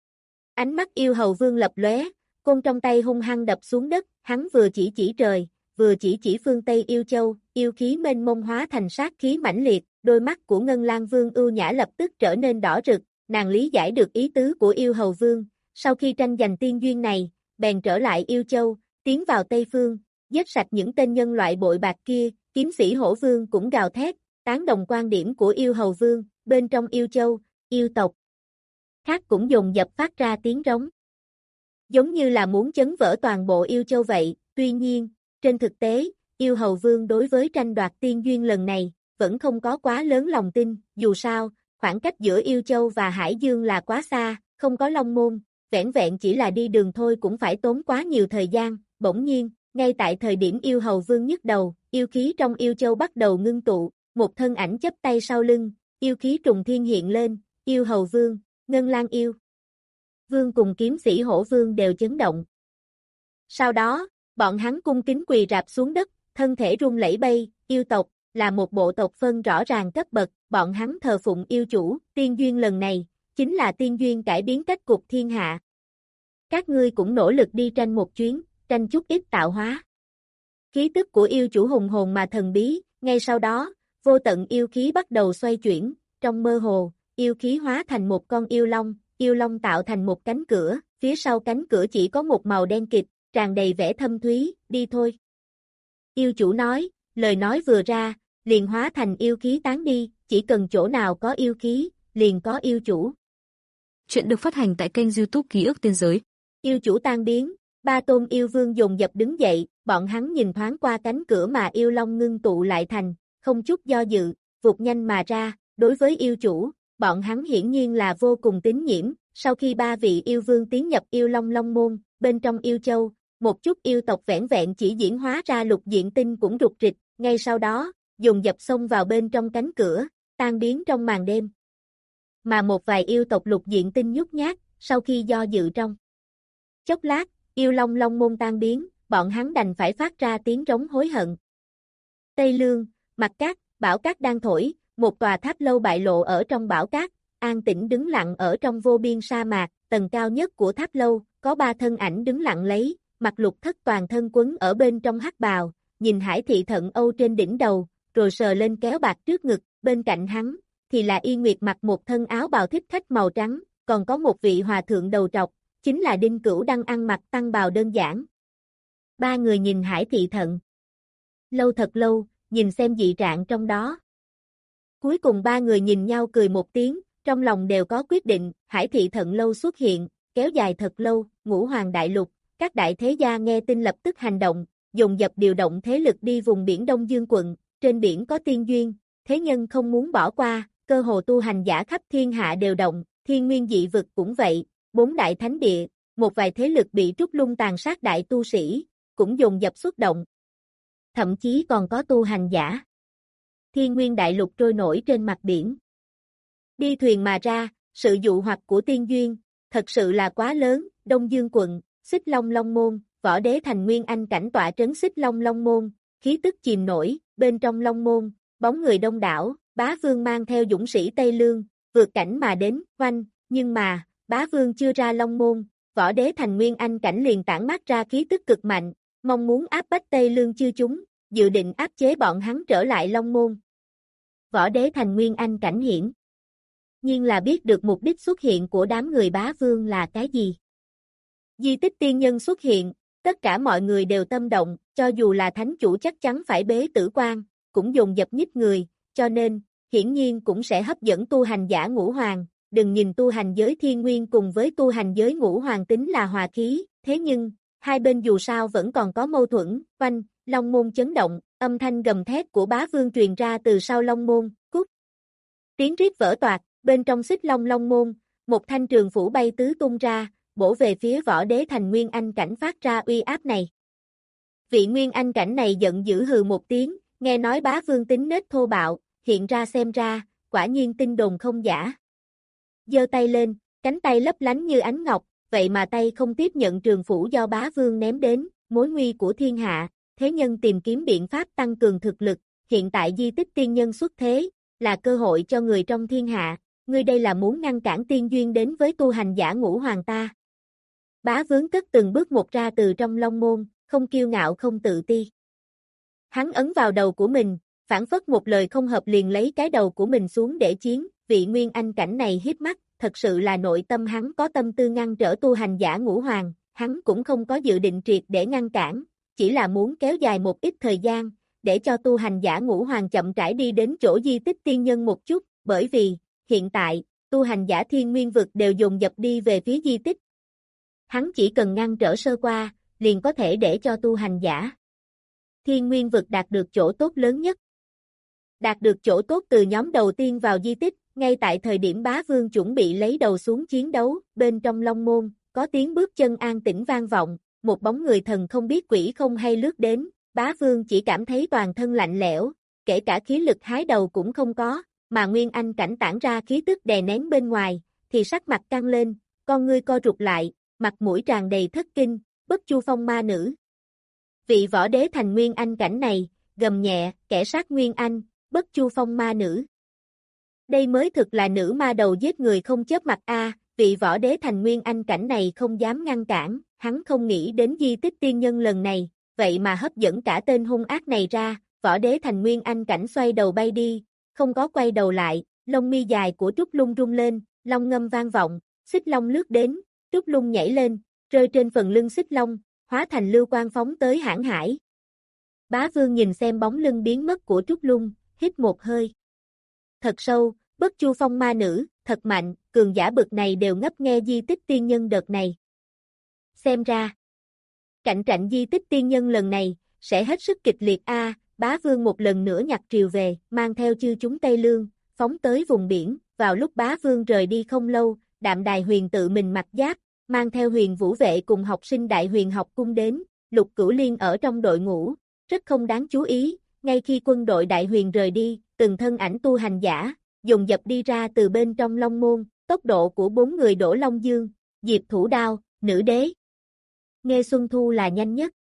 Ánh mắt yêu hầu vương lập lóe, côn trong tay hung hăng đập xuống đất, hắn vừa chỉ chỉ trời, vừa chỉ chỉ phương Tây yêu châu, yêu khí mênh mông hóa thành sát khí mãnh liệt, đôi mắt của Ngân Lang vương ưu nhã lập tức trở nên đỏ rực, nàng lý giải được ý tứ của yêu hầu vương, sau khi tranh giành tiên duyên này, bèn trở lại yêu châu, tiến vào Tây phương, giết sạch những tên nhân loại bội bạc kia, kiếm sĩ hổ vương cũng gào thét, tán đồng quan điểm của yêu hầu vương, bên trong yêu châu, yêu tộc khác cũng dồn dập phát ra tiếng rống. Giống như là muốn chấn vỡ toàn bộ yêu châu vậy, tuy nhiên, trên thực tế, yêu hầu vương đối với tranh đoạt tiên duyên lần này, vẫn không có quá lớn lòng tin, dù sao, khoảng cách giữa yêu châu và hải dương là quá xa, không có long môn, vẻn vẹn chỉ là đi đường thôi cũng phải tốn quá nhiều thời gian, bỗng nhiên, ngay tại thời điểm yêu hầu vương nhức đầu, yêu khí trong yêu châu bắt đầu ngưng tụ, một thân ảnh chắp tay sau lưng, yêu khí trùng thiên hiện lên, yêu hầu vương, Ngân Lang yêu. Vương cùng kiếm sĩ hổ vương đều chấn động. Sau đó, bọn hắn cung kính quỳ rạp xuống đất, thân thể run lẩy bẩy, yêu tộc, là một bộ tộc phân rõ ràng cấp bậc, bọn hắn thờ phụng yêu chủ, tiên duyên lần này, chính là tiên duyên cải biến cách cục thiên hạ. Các ngươi cũng nỗ lực đi tranh một chuyến, tranh chút ít tạo hóa. Khí tức của yêu chủ hùng hồn mà thần bí, ngay sau đó, vô tận yêu khí bắt đầu xoay chuyển, trong mơ hồ, yêu khí hóa thành một con yêu long, yêu long tạo thành một cánh cửa, phía sau cánh cửa chỉ có một màu đen kịt, tràn đầy vẻ thâm thúy, đi thôi. Yêu chủ nói, lời nói vừa ra, liền hóa thành yêu khí tán đi, chỉ cần chỗ nào có yêu khí, liền có yêu chủ. Chuyện được phát hành tại kênh YouTube Ký ức Tiên giới. Yêu chủ tan biến, ba tôn yêu vương dồn dập đứng dậy, bọn hắn nhìn thoáng qua cánh cửa mà yêu long ngưng tụ lại thành, không chút do dự, vụt nhanh mà ra, đối với yêu chủ, bọn hắn hiển nhiên là vô cùng tín nhiễm, sau khi ba vị yêu vương tiến nhập yêu long long môn, bên trong yêu châu, một chút yêu tộc vẻn vẹn chỉ diễn hóa ra lục diện tinh cũng rụt rịch, ngay sau đó, dồn dập xông vào bên trong cánh cửa, tan biến trong màn đêm. Mà một vài yêu tộc lục diện tinh nhút nhát, sau khi do dự trong chốc lát, yêu long long môn tan biến, bọn hắn đành phải phát ra tiếng trống hối hận. Tây Lương, mặt cát, bão cát đang thổi, một tòa tháp lâu bại lộ ở trong bão cát, an tĩnh đứng lặng ở trong vô biên sa mạc, tầng cao nhất của tháp lâu, có ba thân ảnh đứng lặng lấy, mặc lục thất toàn thân quấn ở bên trong hắc bào, nhìn Hải Thị Thận Âu trên đỉnh đầu, rồi sờ lên kéo bạc trước ngực, bên cạnh hắn, thì là Y Nguyệt mặc một thân áo bào thích khách màu trắng, còn có một vị hòa thượng đầu trọc, chính là Đinh Cửu đang ăn mặc tăng bào đơn giản. Ba người nhìn Hải Thị Thận lâu thật lâu, nhìn xem dị trạng trong đó. Cuối cùng ba người nhìn nhau cười một tiếng, trong lòng đều có quyết định, Hải Thị Thận lâu xuất hiện, kéo dài thật lâu, Ngũ Hoàng Đại Lục, các đại thế gia nghe tin lập tức hành động, dồn dập điều động thế lực đi vùng biển Đông Dương quận, trên biển có tiên duyên, thế nhân không muốn bỏ qua, cơ hồ tu hành giả khắp thiên hạ đều động, thiên nguyên dị vực cũng vậy, bốn đại thánh địa, một vài thế lực bị trúc lung tàn sát đại tu sĩ, cũng dồn dập xuất động. Thậm chí còn có tu hành giả. Thiên nguyên đại lục trôi nổi trên mặt biển. Đi thuyền mà ra, sự dụ hoặc của tiên duyên, thật sự là quá lớn, Đông Dương quận, Xích Long Long môn, Võ Đế thành nguyên anh cảnh tọa trấn Xích Long Long môn, khí tức chìm nổi, bên trong Long môn, bóng người đông đảo, Bá Vương mang theo dũng sĩ Tây Lương, vượt cảnh mà đến, oanh, nhưng mà, Bá Vương chưa ra Long môn, Võ Đế thành nguyên anh cảnh liền tản mát ra khí tức cực mạnh, mong muốn áp bách Tây Lương chư chúng, dự định áp chế bọn hắn trở lại Long môn. Võ Đế thành nguyên anh cảnh hiển nhưng là biết được mục đích xuất hiện của đám người Bá Vương là cái gì. Di tích tiên nhân xuất hiện, tất cả mọi người đều tâm động, cho dù là thánh chủ chắc chắn phải bế tử quan, cũng dồn dập nhích người, cho nên, hiển nhiên cũng sẽ hấp dẫn tu hành giả ngũ hoàng, đừng nhìn tu hành giới thiên nguyên cùng với tu hành giới ngũ hoàng tính là hòa khí, thế nhưng, hai bên dù sao vẫn còn có mâu thuẫn, oanh, Long môn chấn động, âm thanh gầm thét của Bá Vương truyền ra từ sau Long môn, cút. Tiếng rít vỡ toạc, bên trong Xích Long Long môn, một thanh trường phủ bay tứ tung ra, bổ về phía Võ Đế thành nguyên anh cảnh phát ra uy áp này. Vị nguyên anh cảnh này giận dữ hừ một tiếng, nghe nói Bá Vương tính nết thô bạo, hiện ra xem ra, quả nhiên tin đồn không giả. Giơ tay lên, cánh tay lấp lánh như ánh ngọc, vậy mà tay không tiếp nhận trường phủ do Bá Vương ném đến, mối nguy của thiên hạ, thế nhân tìm kiếm biện pháp tăng cường thực lực, hiện tại di tích tiên nhân xuất thế, là cơ hội cho người trong thiên hạ, ngươi đây là muốn ngăn cản tiên duyên đến với tu hành giả ngũ hoàng ta. Bá Vương cất từng bước một ra từ trong Long môn, không kiêu ngạo không tự ti. Hắn ấn vào đầu của mình, phản phất một lời không hợp liền lấy cái đầu của mình xuống để chiến, vị nguyên anh cảnh này híp mắt, thật sự là nội tâm hắn có tâm tư ngăn trở tu hành giả ngũ hoàng, hắn cũng không có dự định triệt để ngăn cản, chỉ là muốn kéo dài một ít thời gian, để cho tu hành giả ngũ hoàng chậm rãi đi đến chỗ di tích tiên nhân một chút, bởi vì, hiện tại, tu hành giả thiên nguyên vực đều dồn dập đi về phía di tích. Hắn chỉ cần ngăn trở sơ qua, liền có thể để cho tu hành giả thiên nguyên vực đạt được chỗ tốt lớn nhất. Đạt được chỗ tốt từ nhóm đầu tiên vào di tích, ngay tại thời điểm Bá Vương chuẩn bị lấy đầu xuống chiến đấu, bên trong Long môn, có tiếng bước chân an tĩnh vang vọng, một bóng người thần không biết quỷ không hay lướt đến, Bá Vương chỉ cảm thấy toàn thân lạnh lẽo, kể cả khí lực hái đầu cũng không có, mà Nguyên Anh cảnh tản ra khí tức đè nén bên ngoài, thì sắc mặt căng lên, con ngươi co rụt lại, mặt mũi tràn đầy thất kinh, Bất Chu Phong ma nữ. Vị võ đế thành Nguyên Anh cảnh này, gầm nhẹ, kẻ sát Nguyên Anh, Bất Chu Phong ma nữ. Đây mới thực là nữ ma đầu giết người không chớp mặt a, vị võ đế thành Nguyên Anh cảnh này không dám ngăn cản, hắn không nghĩ đến di tích tiên nhân lần này, vậy mà hấp dẫn cả tên hung ác này ra, võ đế thành Nguyên Anh cảnh xoay đầu bay đi, không có quay đầu lại, lông mi dài của Trúc Lung rung lên, long ngâm vang vọng, xích long lướt đến, Trúc Lung nhảy lên, rơi trên phần lưng xích long, hóa thành lưu quang phóng tới Hãn Hải. Bá Vương nhìn xem bóng lưng biến mất của Trúc Lung, hít một hơi. Thật sâu, Bất Chu Phong ma nữ, thật mạnh, cường giả bực này đều ngấp nghe di tích tiên nhân đợt này. Xem ra, cạnh tranh di tích tiên nhân lần này, sẽ hết sức kịch liệt a. Bá Vương một lần nữa nhặt triều về, mang theo chư chúng Tây Lương, phóng tới vùng biển, vào lúc Bá Vương rời đi không lâu, Đạm Đài Huyền tự mình mặc giáp, mang theo Huyền Vũ vệ cùng học sinh Đại Huyền học cung đến, Lục Cửu Liên ở trong đội ngũ, rất không đáng chú ý, ngay khi quân đội Đại Huyền rời đi, từng thân ảnh tu hành giả, dùng dập đi ra từ bên trong Long Môn, tốc độ của bốn người đổ Long Dương, Diệp Thủ Đao, Nữ Đế. Nghe Xuân Thu là nhanh nhất.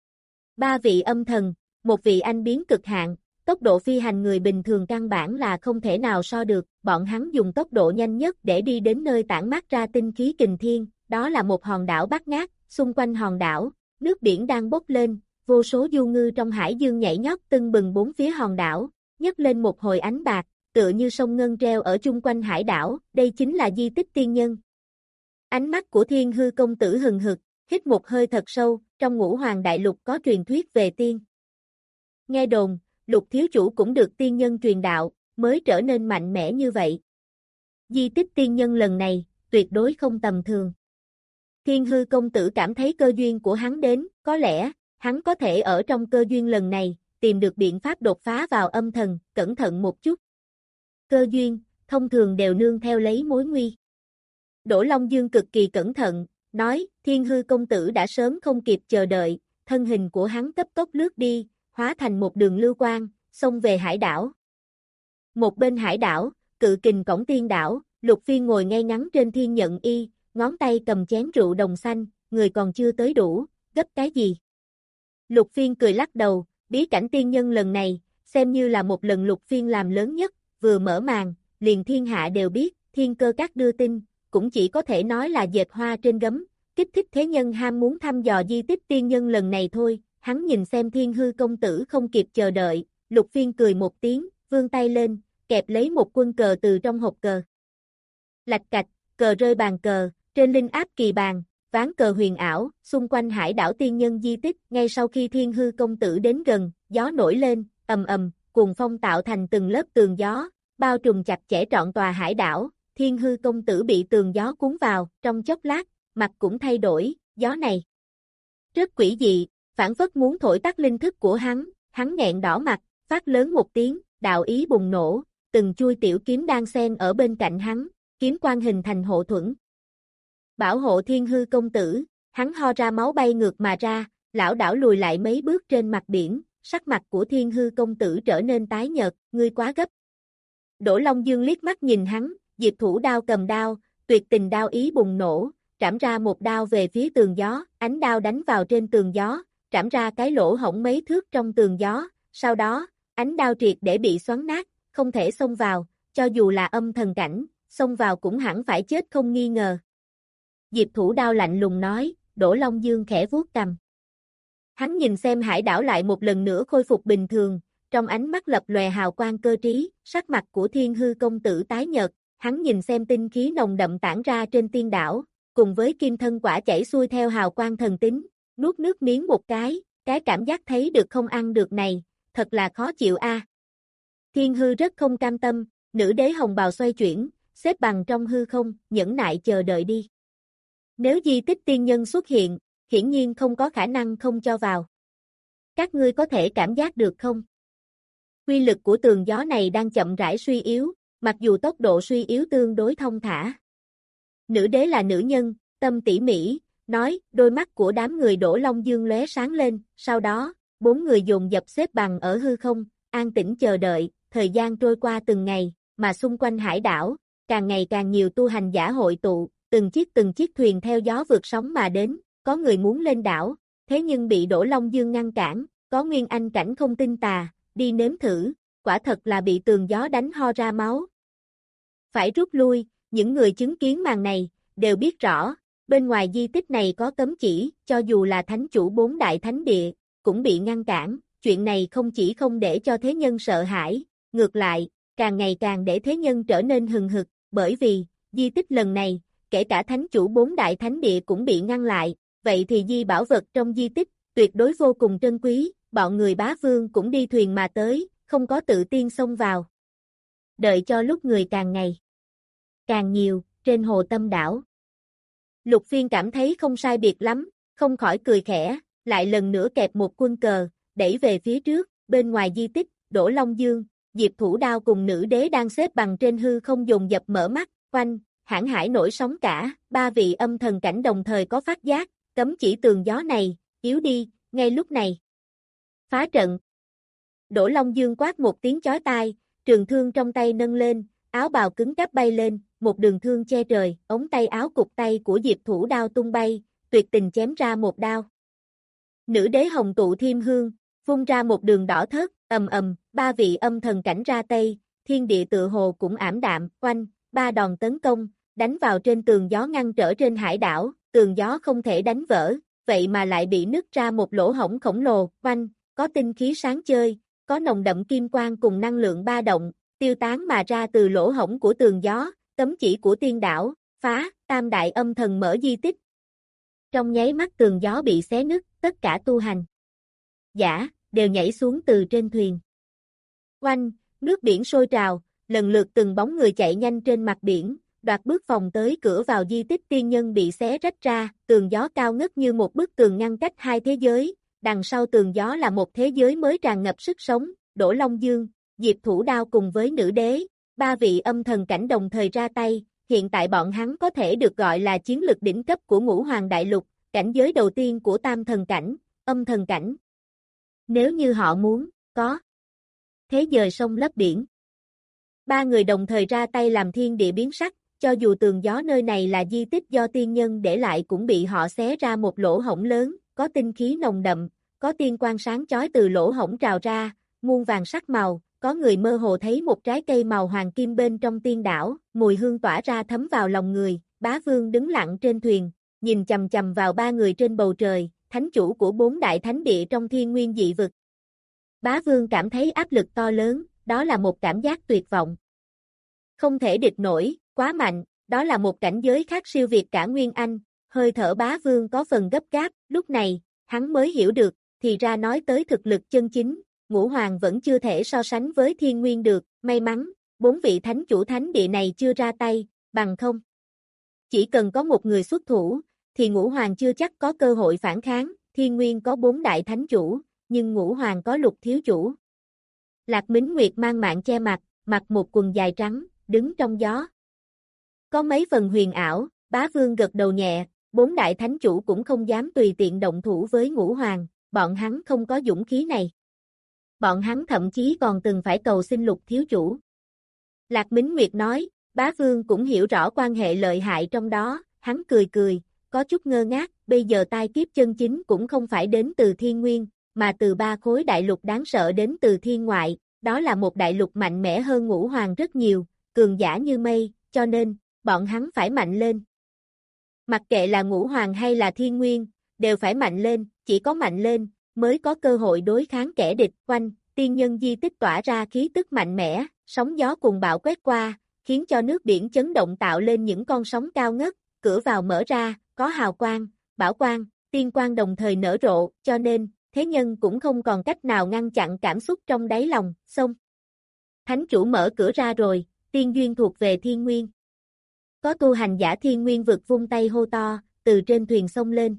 Ba vị âm thần, một vị anh biến cực hạn, tốc độ phi hành người bình thường căn bản là không thể nào so được, bọn hắn dùng tốc độ nhanh nhất để đi đến nơi tản mát ra tinh khí kình thiên, đó là một hòn đảo bát ngát, xung quanh hòn đảo, nước biển đang bốc lên, vô số du ngư trong hải dương nhảy nhót tưng bừng bốn phía hòn đảo, nhấc lên một hồi ánh bạc, tựa như sông ngân treo ở chung quanh hải đảo, đây chính là di tích tiên nhân. Ánh mắt của Thiên Hư công tử hừng hực, hít một hơi thật sâu, trong Ngũ Hoàng Đại Lục có truyền thuyết về tiên. Nghe đồn, Lục thiếu chủ cũng được tiên nhân truyền đạo, mới trở nên mạnh mẽ như vậy. Di tích tiên nhân lần này, tuyệt đối không tầm thường. Thiên Hư công tử cảm thấy cơ duyên của hắn đến, có lẽ, hắn có thể ở trong cơ duyên lần này, tìm được biện pháp đột phá vào âm thần, cẩn thận một chút. Cơ duyên, thông thường đều nương theo lấy mối nguy. Đỗ Long Dương cực kỳ cẩn thận, nói, Thiên Hư công tử đã sớm không kịp chờ đợi, thân hình của hắn cấp tốc lướt đi, hóa thành một đường lưu quang, xông về hải đảo. Một bên hải đảo, cự kình cổng tiên đảo, Lục Phiên ngồi ngay ngắn trên thiên nhận y, ngón tay cầm chén rượu đồng xanh, người còn chưa tới đủ, gấp cái gì? Lục Phiên cười lắc đầu, bí cảnh tiên nhân lần này, xem như là một lần Lục Phiên làm lớn nhất, vừa mở màn, liền thiên hạ đều biết, Thiên Cơ Các đưa tin, cũng chỉ có thể nói là dệt hoa trên gấm, kích thích thế nhân ham muốn thăm dò di tích tiên nhân lần này thôi. Hắn nhìn xem Thiên Hư công tử không kịp chờ đợi, Lục Phiên cười một tiếng, vươn tay lên, kẹp lấy một quân cờ từ trong hộp cờ. Lạch cạch, cờ rơi bàn cờ, trên linh áp kỳ bàn, ván cờ huyền ảo, xung quanh hải đảo tiên nhân di tích, ngay sau khi Thiên Hư công tử đến gần, gió nổi lên, ầm ầm, cuồng phong tạo thành từng lớp tường gió, bao trùm chặt chẽ trọn tòa hải đảo, Thiên Hư công tử bị tường gió cuốn vào, trong chốc lát, mặt cũng thay đổi, gió này rất quỷ dị, phản phất muốn thổi tắt linh thức của hắn, hắn nghẹn đỏ mặt, phát lớn một tiếng, đạo ý bùng nổ, từng chui tiểu kiếm đang xen ở bên cạnh hắn, kiếm quang hình thành hộ thuẫn. Bảo hộ Thiên Hư công tử, hắn ho ra máu bay ngược mà ra, lão đảo lùi lại mấy bước trên mặt biển, sắc mặt của Thiên Hư công tử trở nên tái nhợt, ngươi quá gấp. Đỗ Long Dương liếc mắt nhìn hắn, Diệp Thủ Đao cầm đao, tuyệt tình đao ý bùng nổ, trảm ra một đao về phía tường gió, ánh đao đánh vào trên tường gió, trảm ra cái lỗ hổng mấy thước trong tường gió, sau đó, ánh đao triệt để bị xoắn nát, không thể xông vào, cho dù là âm thần cảnh, xông vào cũng hẳn phải chết không nghi ngờ. Diệp Thủ Đao lạnh lùng nói, Đỗ Long Dương khẽ vuốt cằm. Hắn nhìn xem hải đảo lại một lần nữa khôi phục bình thường, trong ánh mắt lập lòe hào quang cơ trí, sắc mặt của Thiên Hư công tử tái nhợt, hắn nhìn xem tinh khí nồng đậm tản ra trên tiên đảo, cùng với kim thân quả chảy xuôi theo hào quang thần tính, nuốt nước miếng một cái, cái cảm giác thấy được không ăn được này, thật là khó chịu a. À. Thiên Hư rất không cam tâm, nữ đế hồng bào xoay chuyển, xếp bằng trong hư không, nhẫn nại chờ đợi đi. Nếu di tích tiên nhân xuất hiện, hiển nhiên không có khả năng không cho vào. Các ngươi có thể cảm giác được không? Quy lực của tường gió này đang chậm rãi suy yếu, mặc dù tốc độ suy yếu tương đối thông thả. Nữ đế là nữ nhân, tâm tỉ mỉ, nói, đôi mắt của đám người Đỗ Long Dương lóe sáng lên, sau đó, bốn người dồn dập xếp bằng ở hư không, an tĩnh chờ đợi, thời gian trôi qua từng ngày, mà xung quanh hải đảo, càng ngày càng nhiều tu hành giả hội tụ, từng chiếc từng chiếc thuyền theo gió vượt sóng mà đến, có người muốn lên đảo, thế nhưng bị Đỗ Long Dương ngăn cản, có Nguyên Anh cảnh không tin tà, đi nếm thử, quả thật là bị tường gió đánh ho ra máu. Phải rút lui, những người chứng kiến màn này, đều biết rõ, bên ngoài di tích này có cấm chỉ, cho dù là thánh chủ bốn đại thánh địa, cũng bị ngăn cản, chuyện này không chỉ không để cho thế nhân sợ hãi, ngược lại, càng ngày càng để thế nhân trở nên hừng hực, bởi vì, di tích lần này, kể cả thánh chủ bốn đại thánh địa cũng bị ngăn lại, vậy thì di bảo vật trong di tích, tuyệt đối vô cùng trân quý, bọn người Bá Vương cũng đi thuyền mà tới, không có tự tiên xông vào. Đợi cho lúc người càng ngày càng nhiều, trên hồ Tâm đảo. Lục Phiên cảm thấy không sai biệt lắm, không khỏi cười khẽ, lại lần nữa kẹp một quân cờ, đẩy về phía trước, bên ngoài di tích, Đỗ Long Dương, Diệp Thủ Đao cùng nữ đế đang xếp bằng trên hư không dồn dập mở mắt, oanh, hãn hải nổi sóng cả, ba vị âm thần cảnh đồng thời có phát giác, cấm chỉ tường gió này, yếu đi, ngay lúc này. Phá trận. Đỗ Long Dương quát một tiếng chói tai, trường thương trong tay nâng lên, áo bào cứng cáp bay lên, một đường thương che trời, ống tay áo cục tay của Diệp Thủ Đao tung bay, tuyệt tình chém ra một đao. Nữ đế hồng tụ thiêm hương, phun ra một đường đỏ thớt, ầm ầm, ba vị âm thần cảnh ra tay, thiên địa tự hồ cũng ảm đạm, oanh, ba đòn tấn công, đánh vào trên tường gió ngăn trở trên hải đảo, tường gió không thể đánh vỡ, vậy mà lại bị nứt ra một lỗ hổng khổng lồ, oanh, có tinh khí sáng chơi, có nồng đậm kim quang cùng năng lượng ba động, tiêu tán mà ra từ lỗ hổng của tường gió, cấm chỉ của tiên đảo, phá, tam đại âm thần mở di tích. Trong nháy mắt tường gió bị xé nứt, tất cả tu hành giả, đều nhảy xuống từ trên thuyền. Oanh, nước biển sôi trào, lần lượt từng bóng người chạy nhanh trên mặt biển, đoạt bước phòng tới cửa vào di tích tiên nhân bị xé rách ra, tường gió cao ngất như một bức tường ngăn cách hai thế giới, đằng sau tường gió là một thế giới mới tràn ngập sức sống, Đỗ Long Dương, Diệp Thủ Đao cùng với nữ đế, ba vị âm thần cảnh đồng thời ra tay, hiện tại bọn hắn có thể được gọi là chiến lực đỉnh cấp của Ngũ Hoàng Đại Lục, cảnh giới đầu tiên của tam thần cảnh, âm thần cảnh. Nếu như họ muốn, có thế dời sông lấp biển. Ba người đồng thời ra tay làm thiên địa biến sắc, cho dù tường gió nơi này là di tích do tiên nhân để lại cũng bị họ xé ra một lỗ hổng lớn, có tinh khí nồng đậm, có tiên quang sáng chói từ lỗ hổng trào ra, muôn vàng sắc màu, có người mơ hồ thấy một trái cây màu hoàng kim bên trong tiên đảo, mùi hương tỏa ra thấm vào lòng người, Bá Vương đứng lặng trên thuyền, nhìn chầm chầm vào ba người trên bầu trời, thánh chủ của bốn đại thánh địa trong thiên nguyên dị vực. Bá Vương cảm thấy áp lực to lớn, đó là một cảm giác tuyệt vọng. Không thể địch nổi, quá mạnh, đó là một cảnh giới khác siêu việt cả Nguyên Anh, hơi thở Bá Vương có phần gấp gáp, lúc này, hắn mới hiểu được, thì ra nói tới thực lực chân chính, Ngũ Hoàng vẫn chưa thể so sánh với Thiên Nguyên được, may mắn, bốn vị thánh chủ thánh địa này chưa ra tay, bằng không. Chỉ cần có một người xuất thủ, thì Ngũ Hoàng chưa chắc có cơ hội phản kháng, Thiên Nguyên có bốn đại thánh chủ, nhưng Ngũ Hoàng có lục thiếu chủ. Lạc Mính Nguyệt mang mạng che mặt, mặc một quần dài trắng, đứng trong gió. Có mấy phần huyền ảo, Bá Vương gật đầu nhẹ, bốn đại thánh chủ cũng không dám tùy tiện động thủ với Ngũ Hoàng, bọn hắn không có dũng khí này. Bọn hắn thậm chí còn từng phải cầu xin lục thiếu chủ. Lạc Mính Nguyệt nói, Bá Vương cũng hiểu rõ quan hệ lợi hại trong đó, hắn cười cười, có chút ngơ ngác, bây giờ tai kiếp chân chính cũng không phải đến từ thiên nguyên, mà từ ba khối đại lục đáng sợ đến từ thiên ngoại, đó là một đại lục mạnh mẽ hơn Ngũ Hoàng rất nhiều, cường giả như mây, cho nên, bọn hắn phải mạnh lên. Mặc kệ là Ngũ Hoàng hay là thiên nguyên, đều phải mạnh lên, chỉ có mạnh lên, mới có cơ hội đối kháng kẻ địch, quanh, tiên nhân di tích tỏa ra khí tức mạnh mẽ, sóng gió cùng bão quét qua, khiến cho nước biển chấn động tạo lên những con sóng cao ngất, cửa vào mở ra, có hào quang, bảo quang, tiên quang đồng thời nở rộ, cho nên, thế nhân cũng không còn cách nào ngăn chặn cảm xúc trong đáy lòng, xông. Thánh chủ mở cửa ra rồi, tiên duyên thuộc về thiên nguyên. Có tu hành giả thiên nguyên vực vung tay hô to, từ trên thuyền xông lên.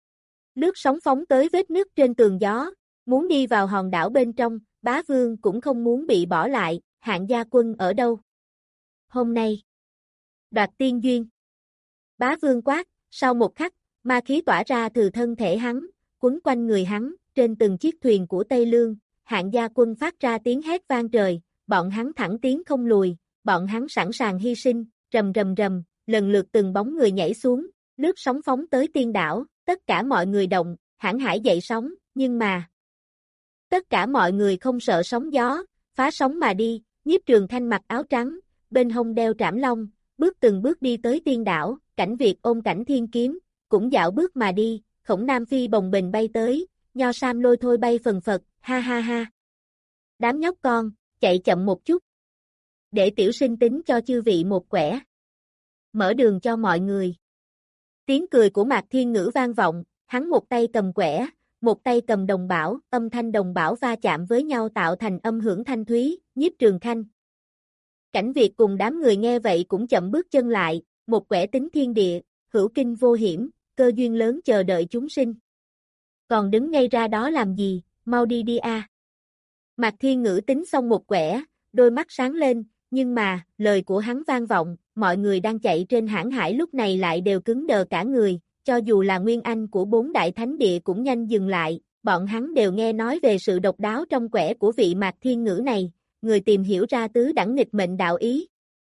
Lướt sóng phóng tới vết nứt trên tường gió, muốn đi vào hòn đảo bên trong, Bá Vương cũng không muốn bị bỏ lại, Hạng gia quân ở đâu? Hôm nay, đoạt tiên duyên. Bá Vương quát, sau một khắc, ma khí tỏa ra từ thân thể hắn, quấn quanh người hắn, trên từng chiếc thuyền của Tây Lương, hạng gia quân phát ra tiếng hét vang trời, bọn hắn thẳng tiến không lùi, bọn hắn sẵn sàng hy sinh, rầm rầm rầm, lần lượt từng bóng người nhảy xuống, lướt sóng phóng tới tiên đảo, tất cả mọi người động, hãn hải dậy sóng, nhưng mà tất cả mọi người không sợ sóng gió, phá sóng mà đi, Nhiếp Trường Thanh mặc áo trắng, bên hông đeo trảm long, bước từng bước đi tới tiên đảo, Cảnh Việt ôm Cảnh Thiên kiếm, cũng dạo bước mà đi, Khổng Nam phi bồng bềnh bay tới, Nho Sam lôi thôi bay phần phật, ha ha ha. Đám nhóc con, chạy chậm một chút. Để tiểu sinh tính cho chư vị một quẻ. Mở đường cho mọi người. Tiếng cười của Mạc Thiên Ngữ vang vọng, hắn một tay cầm quẻ, một tay cầm đồng bảo, âm thanh đồng bảo va chạm với nhau tạo thành âm hưởng thanh thúy, Nhiếp Trường Thanh. Cảnh Việt cùng đám người nghe vậy cũng chậm bước chân lại, một quẻ tính thiên địa, hữu kinh vô hiểm, cơ duyên lớn chờ đợi chúng sinh. Còn đứng ngay ra đó làm gì, mau đi đi a. À. Mạc Thiên Ngữ tính xong một quẻ, đôi mắt sáng lên, nhưng mà, lời của hắn vang vọng, mọi người đang chạy trên hãn hải lúc này lại đều cứng đờ cả người, cho dù là Nguyên Anh của bốn đại thánh địa cũng nhanh dừng lại, bọn hắn đều nghe nói về sự độc đáo trong quẻ của vị Mạc Thiên Ngữ này, người tìm hiểu ra tứ đẳng nghịch mệnh đạo ý.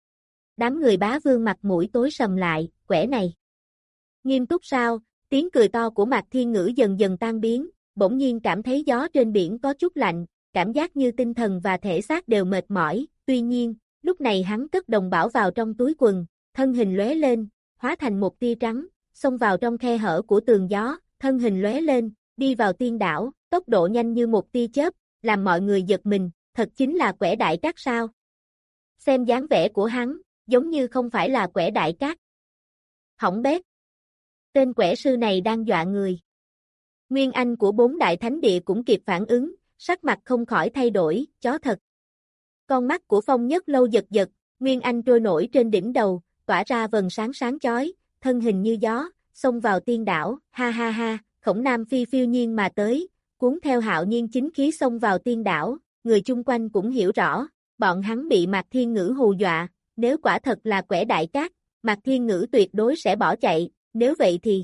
Đám người Bá Vương mặt mũi tối sầm lại, quẻ này. Nghiêm túc sao, tiếng cười to của Mạc Thiên Ngữ dần dần tan biến, bỗng nhiên cảm thấy gió trên biển có chút lạnh, cảm giác như tinh thần và thể xác đều mệt mỏi, tuy nhiên, lúc này hắn cất đồng bảo vào trong túi quần, thân hình lóe lên, hóa thành một tia trắng, xông vào trong khe hở của tường gió, thân hình lóe lên, đi vào tiên đảo, tốc độ nhanh như một tia chớp, làm mọi người giật mình, thật chính là quẻ đại cát sao? Xem dáng vẻ của hắn, giống như không phải là quẻ đại cát. Hỏng bét. Tên quẻ sư này đang dọa người. Nguyên Anh của bốn đại thánh địa cũng kịp phản ứng, sắc mặt không khỏi thay đổi, chó thật. Con mắt của Phong Nhất Lâu giật giật, Nguyên Anh trôi nổi trên đỉnh đầu, tỏa ra vầng sáng sáng chói, thân hình như gió, xông vào tiên đảo, ha ha ha, Khổng Nam phi phiêu nhiên mà tới, cuốn theo hạo nhiên chính khí xông vào tiên đảo, người chung quanh cũng hiểu rõ, bọn hắn bị Mạc Thiên Ngữ hù dọa, nếu quả thật là quẻ đại cát, Mạc Thiên Ngữ tuyệt đối sẽ bỏ chạy, nếu vậy thì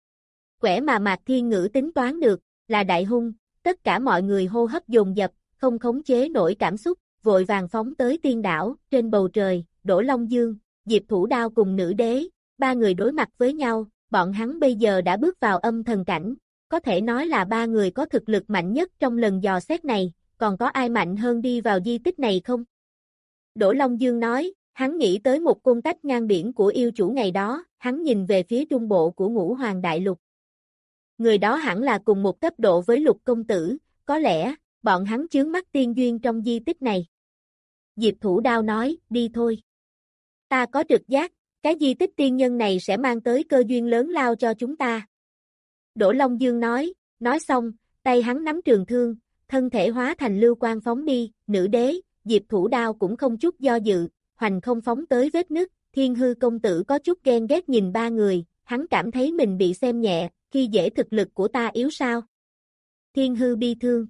quẻ mà Mạc Thiên Ngữ tính toán được, là đại hung, tất cả mọi người hô hấp dồn dập, không khống chế nổi cảm xúc, vội vàng phóng tới tiên đảo, trên bầu trời, Đỗ Long Dương, Diệp Thủ Đao cùng nữ đế, ba người đối mặt với nhau, bọn hắn bây giờ đã bước vào âm thần cảnh, có thể nói là ba người có thực lực mạnh nhất trong lần dò xét này, còn có ai mạnh hơn đi vào di tích này không? Đỗ Long Dương nói, hắn nghĩ tới một côn tách ngang biển của yêu chủ ngày đó, hắn nhìn về phía trung bộ của Ngũ Hoàng Đại Lục. Người đó hẳn là cùng một cấp độ với Lục công tử, có lẽ, bọn hắn chướng mắt tiên duyên trong di tích này. Diệp Thủ Đao nói, đi thôi. Ta có trực giác, cái di tích tiên nhân này sẽ mang tới cơ duyên lớn lao cho chúng ta. Đỗ Long Dương nói, nói xong, tay hắn nắm trường thương, thân thể hóa thành lưu quang phóng đi, nữ đế, Diệp Thủ Đao cũng không chút do dự, hoành không phóng tới vết nứt, Thiên Hư công tử có chút ghen ghét nhìn ba người, hắn cảm thấy mình bị xem nhẹ, khi dễ thực lực của ta yếu sao. Thiên Hư bi thương.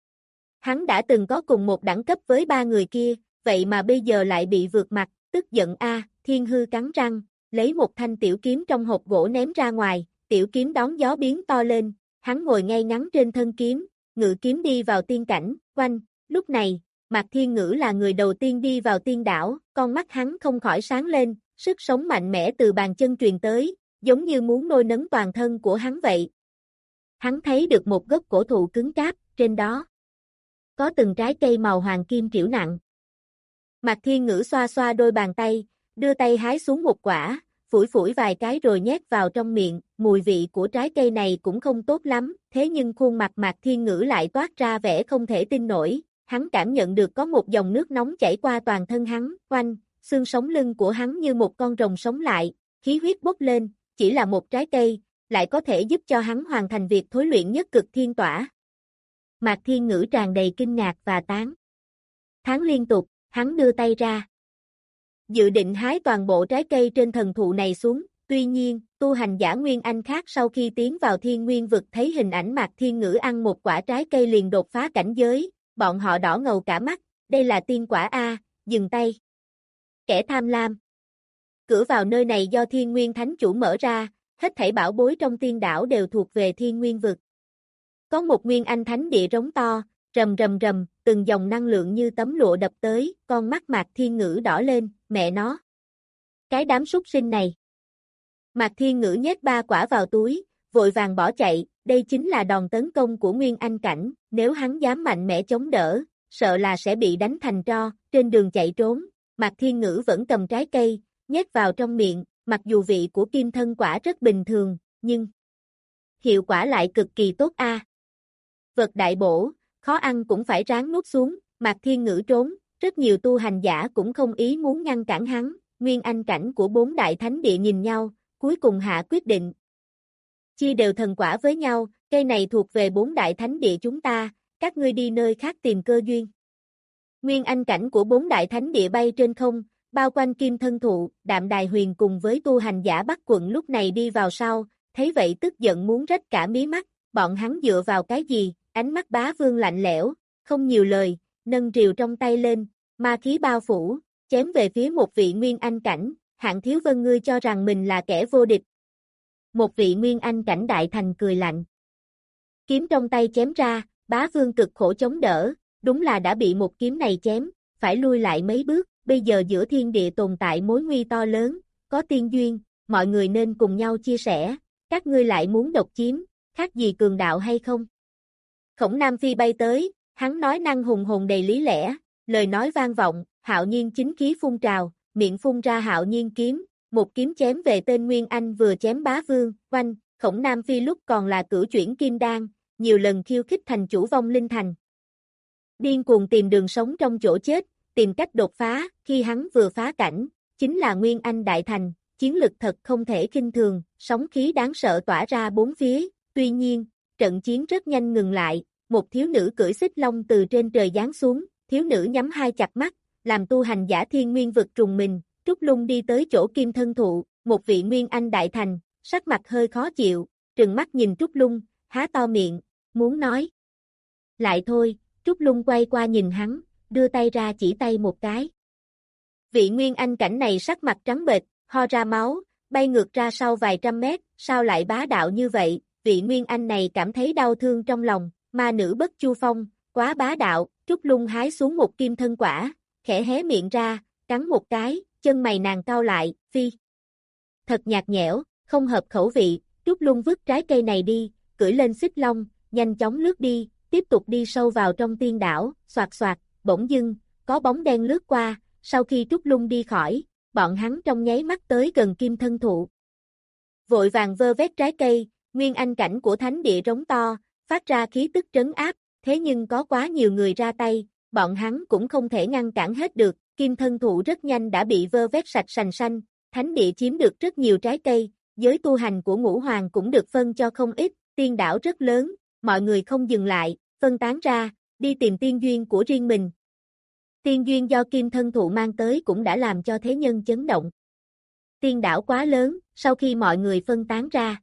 Hắn đã từng có cùng một đẳng cấp với ba người kia, vậy mà bây giờ lại bị vượt mặt, tức giận a, Thiên Hư cắn răng, lấy một thanh tiểu kiếm trong hộp gỗ ném ra ngoài, tiểu kiếm đón gió biến to lên, hắn ngồi ngay ngắn trên thân kiếm, ngự kiếm đi vào tiên cảnh, oanh, lúc này, Mạc Thiên Ngữ là người đầu tiên đi vào tiên đảo, con mắt hắn không khỏi sáng lên, sức sống mạnh mẽ từ bàn chân truyền tới, giống như muốn nôi nấng toàn thân của hắn vậy. Hắn thấy được một gốc cổ thụ cứng cáp, trên đó có từng trái cây màu hoàng kim triểu nặng. Mạc Thiên Ngữ xoa xoa đôi bàn tay, đưa tay hái xuống một quả, phủi phủi vài cái rồi nhét vào trong miệng, mùi vị của trái cây này cũng không tốt lắm, thế nhưng khuôn mặt Mạc Thiên Ngữ lại toát ra vẻ không thể tin nổi, hắn cảm nhận được có một dòng nước nóng chảy qua toàn thân hắn, oanh, xương sống lưng của hắn như một con rồng sống lại, khí huyết bốc lên, chỉ là một trái cây, lại có thể giúp cho hắn hoàn thành việc thối luyện nhất cực thiên tỏa. Mạc Thiên Ngữ tràn đầy kinh ngạc và tán thán liên tục, hắn đưa tay ra. Dự định hái toàn bộ trái cây trên thần thụ này xuống, tuy nhiên, tu hành giả Nguyên Anh khác sau khi tiến vào Thiên Nguyên vực thấy hình ảnh Mạc Thiên Ngữ ăn một quả trái cây liền đột phá cảnh giới, bọn họ đỏ ngầu cả mắt, đây là tiên quả A, dừng tay. Kẻ tham lam. Cửa vào nơi này do Thiên Nguyên Thánh Chủ mở ra, hết thảy bảo bối trong tiên đảo đều thuộc về Thiên Nguyên vực. Có một nguyên anh thánh địa rống to, rầm rầm rầm, từng dòng năng lượng như tấm lụa đập tới, con mắt Mạc Thiên Ngữ đỏ lên, mẹ nó. Cái đám súc sinh này. Mạc Thiên Ngữ nhét ba quả vào túi, vội vàng bỏ chạy, đây chính là đòn tấn công của Nguyên Anh Cảnh, nếu hắn dám mạnh mẽ chống đỡ, sợ là sẽ bị đánh thành tro, trên đường chạy trốn, Mạc Thiên Ngữ vẫn cầm trái cây, nhét vào trong miệng, mặc dù vị của kim thân quả rất bình thường, nhưng hiệu quả lại cực kỳ tốt a. Vật đại bổ, khó ăn cũng phải ráng nuốt xuống, Mạc Thiên Ngữ trốn, rất nhiều tu hành giả cũng không ý muốn ngăn cản hắn, Nguyên Anh Cảnh của bốn đại thánh địa nhìn nhau, cuối cùng hạ quyết định. Chia đều thần quả với nhau, cây này thuộc về bốn đại thánh địa chúng ta, các ngươi đi nơi khác tìm cơ duyên. Nguyên Anh Cảnh của bốn đại thánh địa bay trên không, bao quanh kim thân thụ, Đạm Đài Huyền cùng với tu hành giả Bắc quận lúc này đi vào sau, thấy vậy tức giận muốn rách cả mí mắt, bọn hắn dựa vào cái gì, ánh mắt Bá Vương lạnh lẽo, không nhiều lời, nâng rìu trong tay lên, ma khí bao phủ, chém về phía một vị Nguyên Anh Cảnh, Hạng Thiếu Vân ngươi cho rằng mình là kẻ vô địch. Một vị Nguyên Anh Cảnh đại thành cười lạnh. Kiếm trong tay chém ra, Bá Vương cực khổ chống đỡ, đúng là đã bị một kiếm này chém, phải lui lại mấy bước, bây giờ giữa thiên địa tồn tại mối nguy to lớn, có tiên duyên, mọi người nên cùng nhau chia sẻ, các ngươi lại muốn độc chiếm, khác gì cường đạo hay không? Khổng Nam Phi bay tới, hắn nói năng hùng hồn đầy lý lẽ, lời nói vang vọng, Hạo Nhiên chính khí phun trào, miệng phun ra Hạo Nhiên kiếm, một kiếm chém về tên Nguyên Anh vừa chém Bá Vương, oanh, Khổng Nam Phi lúc còn là cửu chuyển kim đan, nhiều lần khiêu khích thành chủ vong linh thành. Điên cuồng tìm đường sống trong chỗ chết, tìm cách đột phá, khi hắn vừa phá cảnh, chính là Nguyên Anh đại thành, chiến lực thật không thể khinh thường, sóng khí đáng sợ tỏa ra bốn phía, tuy nhiên, trận chiến rất nhanh ngừng lại, một thiếu nữ cưỡi xích long từ trên trời giáng xuống, thiếu nữ nhắm hai chặt mắt, làm tu hành giả Thiên Nguyên vực trùng mình, Trúc Lung đi tới chỗ kim thân thụ, một vị Nguyên Anh đại thành, sắc mặt hơi khó chịu, trừng mắt nhìn Trúc Lung, há to miệng, muốn nói. Lại thôi, Trúc Lung quay qua nhìn hắn, đưa tay ra chỉ tay một cái. Vị Nguyên Anh Cảnh này sắc mặt trắng bệch, ho ra máu, bay ngược ra sau vài trăm mét, sao lại bá đạo như vậy, vị Nguyên Anh này cảm thấy đau thương trong lòng, ma nữ Bất Chu Phong, quá bá đạo, Trúc Lung hái xuống một kim thân quả, khẽ hé miệng ra, cắn một cái, chân mày nàng cau lại, phi. Thật nhạt nhẽo, không hợp khẩu vị, Trúc Lung vứt trái cây này đi, cưỡi lên xích long, nhanh chóng lướt đi, tiếp tục đi sâu vào trong tiên đảo, xoạt xoạt, bỗng dưng, có bóng đen lướt qua, sau khi Trúc Lung đi khỏi, bọn hắn trong nháy mắt tới gần kim thân thụ. Vội vàng vơ vét trái cây, Nguyên Anh Cảnh của thánh địa rống to, phát ra khí tức trấn áp, thế nhưng có quá nhiều người ra tay, bọn hắn cũng không thể ngăn cản hết được, kim thân thụ rất nhanh đã bị vơ vét sạch sành xanh, thánh địa chiếm được rất nhiều trái cây, giới tu hành của Ngũ Hoàng cũng được phân cho không ít, tiên đảo rất lớn, mọi người không dừng lại, phân tán ra, đi tìm tiên duyên của riêng mình. Tiên duyên do kim thân thụ mang tới cũng đã làm cho thế nhân chấn động. Tiên đảo quá lớn, sau khi mọi người phân tán ra.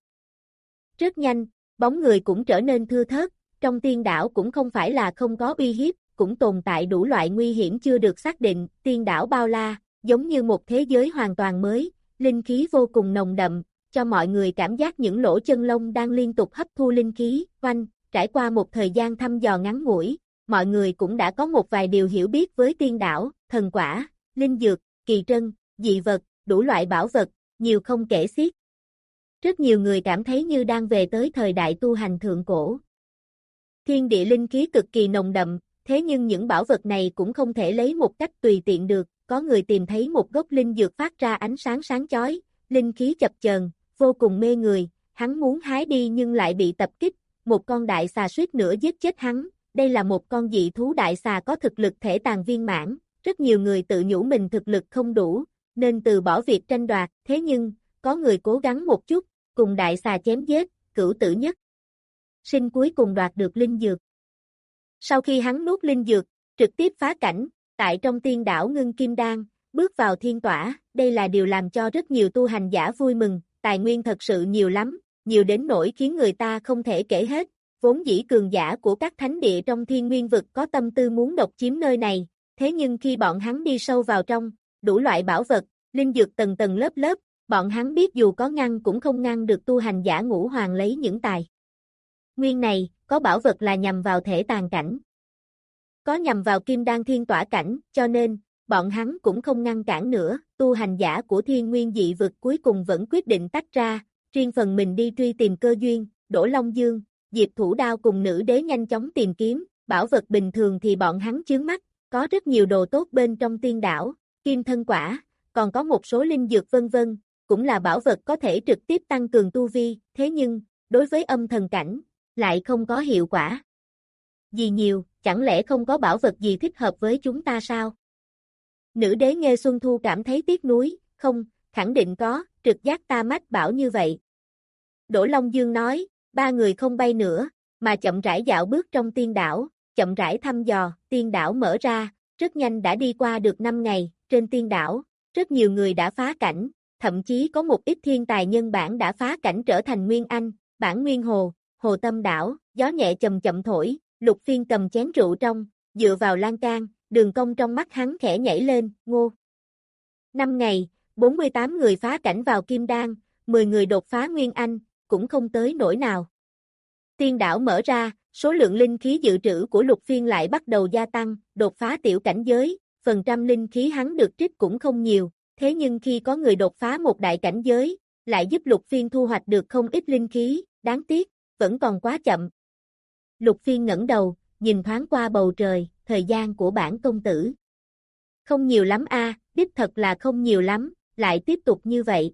Rất nhanh, bóng người cũng trở nên thưa thớt, trong tiên đảo cũng không phải là không có uy hiếp, cũng tồn tại đủ loại nguy hiểm chưa được xác định, tiên đảo bao la, giống như một thế giới hoàn toàn mới, linh khí vô cùng nồng đậm, cho mọi người cảm giác những lỗ chân lông đang liên tục hấp thu linh khí, oanh, trải qua một thời gian thăm dò ngắn ngủi, mọi người cũng đã có một vài điều hiểu biết với tiên đảo, thần quả, linh dược, kỳ trân, dị vật, đủ loại bảo vật, nhiều không kể xiết. Rất nhiều người cảm thấy như đang về tới thời đại tu hành thượng cổ. Thiên địa linh khí cực kỳ nồng đậm, thế nhưng những bảo vật này cũng không thể lấy một cách tùy tiện được, có người tìm thấy một gốc linh dược phát ra ánh sáng sáng chói, linh khí chập chờn, vô cùng mê người, hắn muốn hái đi nhưng lại bị tập kích, một con đại xà suýt nữa giết chết hắn, đây là một con dị thú đại xà có thực lực thể tàng viên mãn, rất nhiều người tự nhủ mình thực lực không đủ, nên từ bỏ việc tranh đoạt, thế nhưng, có người cố gắng một chút, cùng đại xà chém giết, cửu tử nhất sinh cuối cùng đoạt được linh dược. Sau khi hắn nuốt linh dược, trực tiếp phá cảnh, tại trong tiên đảo ngưng kim đan, bước vào thiên tỏa, đây là điều làm cho rất nhiều tu hành giả vui mừng, tài nguyên thật sự nhiều lắm, nhiều đến nỗi khiến người ta không thể kể hết, vốn dĩ cường giả của các thánh địa trong thiên nguyên vực có tâm tư muốn độc chiếm nơi này, thế nhưng khi bọn hắn đi sâu vào trong, đủ loại bảo vật, linh dược tầng tầng lớp lớp, bọn hắn biết dù có ngăn cũng không ngăn được tu hành giả Ngũ Hoàng lấy những tài nguyên này, có bảo vật là nhằm vào thể tàn cảnh, có nhằm vào kim đan thiên tỏa cảnh, cho nên, bọn hắn cũng không ngăn cản nữa, tu hành giả của thiên nguyên dị vực cuối cùng vẫn quyết định tách ra, riêng phần mình đi truy tìm cơ duyên, Đỗ Long Dương, Diệp Thủ Đao cùng nữ đế nhanh chóng tìm kiếm, bảo vật bình thường thì bọn hắn chướng mắt, có rất nhiều đồ tốt bên trong tiên đảo, kim thân quả, còn có một số linh dược vân vân, cũng là bảo vật có thể trực tiếp tăng cường tu vi, thế nhưng, đối với âm thần cảnh, lại không có hiệu quả gì nhiều, chẳng lẽ không có bảo vật gì thích hợp với chúng ta sao? Nữ đế Nghê Xuân Thu cảm thấy tiếc nuối, không, khẳng định có, trực giác ta mách bảo như vậy. Đỗ Long Dương nói, ba người không bay nữa, mà chậm rãi dạo bước trong tiên đảo, chậm rãi thăm dò, tiên đảo mở ra, rất nhanh đã đi qua được năm ngày, trên tiên đảo, rất nhiều người đã phá cảnh, thậm chí có một ít thiên tài nhân bản đã phá cảnh trở thành Nguyên Anh, bản Nguyên Hồ, Hồ Tâm Đảo, gió nhẹ chậm chậm thổi, Lục Phiên cầm chén rượu trong, dựa vào lan can, đường cong trong mắt hắn khẽ nhảy lên, ngô. Năm ngày, bốn mươi tám người phá cảnh vào Kim Đan, mười người đột phá Nguyên Anh, cũng không tới nỗi nào. Tiên đảo mở ra, số lượng linh khí dự trữ của Lục Phiên lại bắt đầu gia tăng, đột phá tiểu cảnh giới, phần trăm linh khí hắn được trích cũng không nhiều, thế nhưng khi có người đột phá một đại cảnh giới, lại giúp Lục Phiên thu hoạch được không ít linh khí, đáng tiếc, vẫn còn quá chậm. Lục Phiên ngẩng đầu, nhìn thoáng qua bầu trời, thời gian của bản công tử. Không nhiều lắm a, à, đích thật là không nhiều lắm, lại tiếp tục như vậy.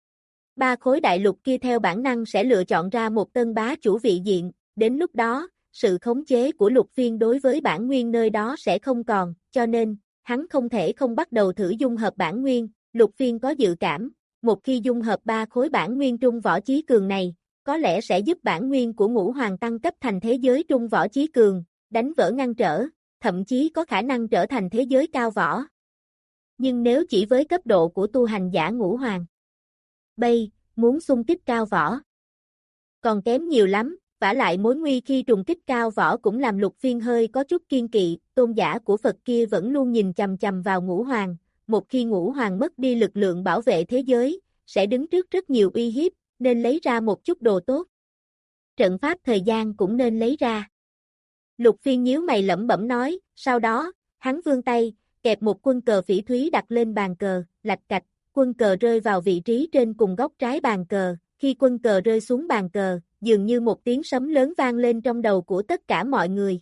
Ba khối đại lục kia theo bản năng sẽ lựa chọn ra một tân bá chủ vị diện, đến lúc đó, sự khống chế của Lục Phiên đối với bản nguyên nơi đó sẽ không còn, cho nên, hắn không thể không bắt đầu thử dung hợp bản nguyên, Lục Phiên có dự cảm, một khi dung hợp ba khối bản nguyên trung võ chí cường này, có lẽ sẽ giúp bản nguyên của Ngũ Hoàng tăng cấp thành thế giới trung võ chí cường, đánh vỡ ngăn trở, thậm chí có khả năng trở thành thế giới cao võ. Nhưng nếu chỉ với cấp độ của tu hành giả Ngũ Hoàng, bây, muốn xung kích cao võ, còn kém nhiều lắm, vả lại mối nguy khi trùng kích cao võ cũng làm Lục Phiên hơi có chút kiên kỵ, tôn giả của Phật kia vẫn luôn nhìn chằm chằm vào Ngũ Hoàng, một khi Ngũ Hoàng mất đi lực lượng bảo vệ thế giới, sẽ đứng trước rất nhiều uy hiếp, nên lấy ra một chút đồ tốt. Trận pháp thời gian cũng nên lấy ra. Lục Phiên nhíu mày lẩm bẩm nói, sau đó, hắn vươn tay, kẹp một quân cờ phỉ thúy đặt lên bàn cờ, lạch cạch, quân cờ rơi vào vị trí trên cùng góc trái bàn cờ, khi quân cờ rơi xuống bàn cờ, dường như một tiếng sấm lớn vang lên trong đầu của tất cả mọi người.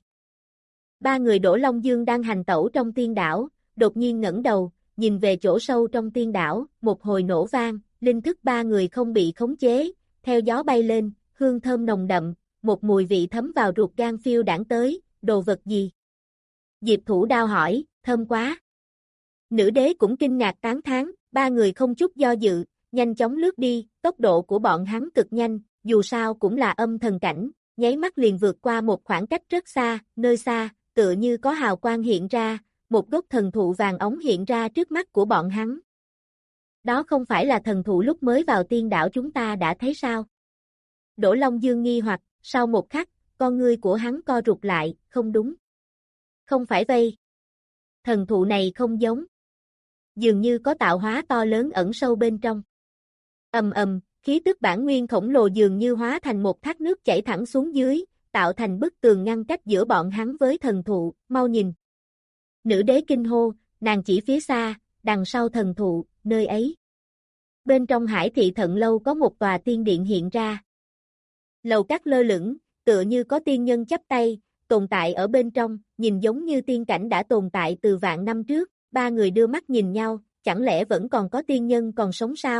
Ba người Đỗ Long Dương đang hành tẩu trong tiên đảo, đột nhiên ngẩng đầu, nhìn về chỗ sâu trong tiên đảo, một hồi nổ vang, linh thức ba người không bị khống chế, theo gió bay lên, hương thơm nồng đậm, một mùi vị thấm vào ruột gan phiêu đãng tới, đồ vật gì? Diệp Thủ Đao hỏi, thơm quá. Nữ đế cũng kinh ngạc tán thán, ba người không chút do dự, nhanh chóng lướt đi, tốc độ của bọn hắn cực nhanh, dù sao cũng là âm thần cảnh, nháy mắt liền vượt qua một khoảng cách rất xa, nơi xa, tựa như có hào quang hiện ra, một gốc thần thụ vàng óng hiện ra trước mắt của bọn hắn. Đó không phải là thần thụ lúc mới vào tiên đảo chúng ta đã thấy sao? Đỗ Long Dương nghi hoặc, sau một khắc, con ngươi của hắn co rụt lại, không đúng. Không phải vây. Thần thụ này không giống. Dường như có tạo hóa to lớn ẩn sâu bên trong. Ầm ầm, khí tức bản nguyên khổng lồ dường như hóa thành một thác nước chảy thẳng xuống dưới, tạo thành bức tường ngăn cách giữa bọn hắn với thần thụ, mau nhìn. Nữ đế kinh hô, nàng chỉ phía xa, đằng sau thần thụ, nơi ấy. Bên trong Hải Thị Thận Lâu có một tòa tiên điện hiện ra. Lầu các lơ lửng, tựa như có tiên nhân chắp tay, tồn tại ở bên trong, nhìn giống như tiên cảnh đã tồn tại từ vạn năm trước, ba người đưa mắt nhìn nhau, chẳng lẽ vẫn còn có tiên nhân còn sống sao?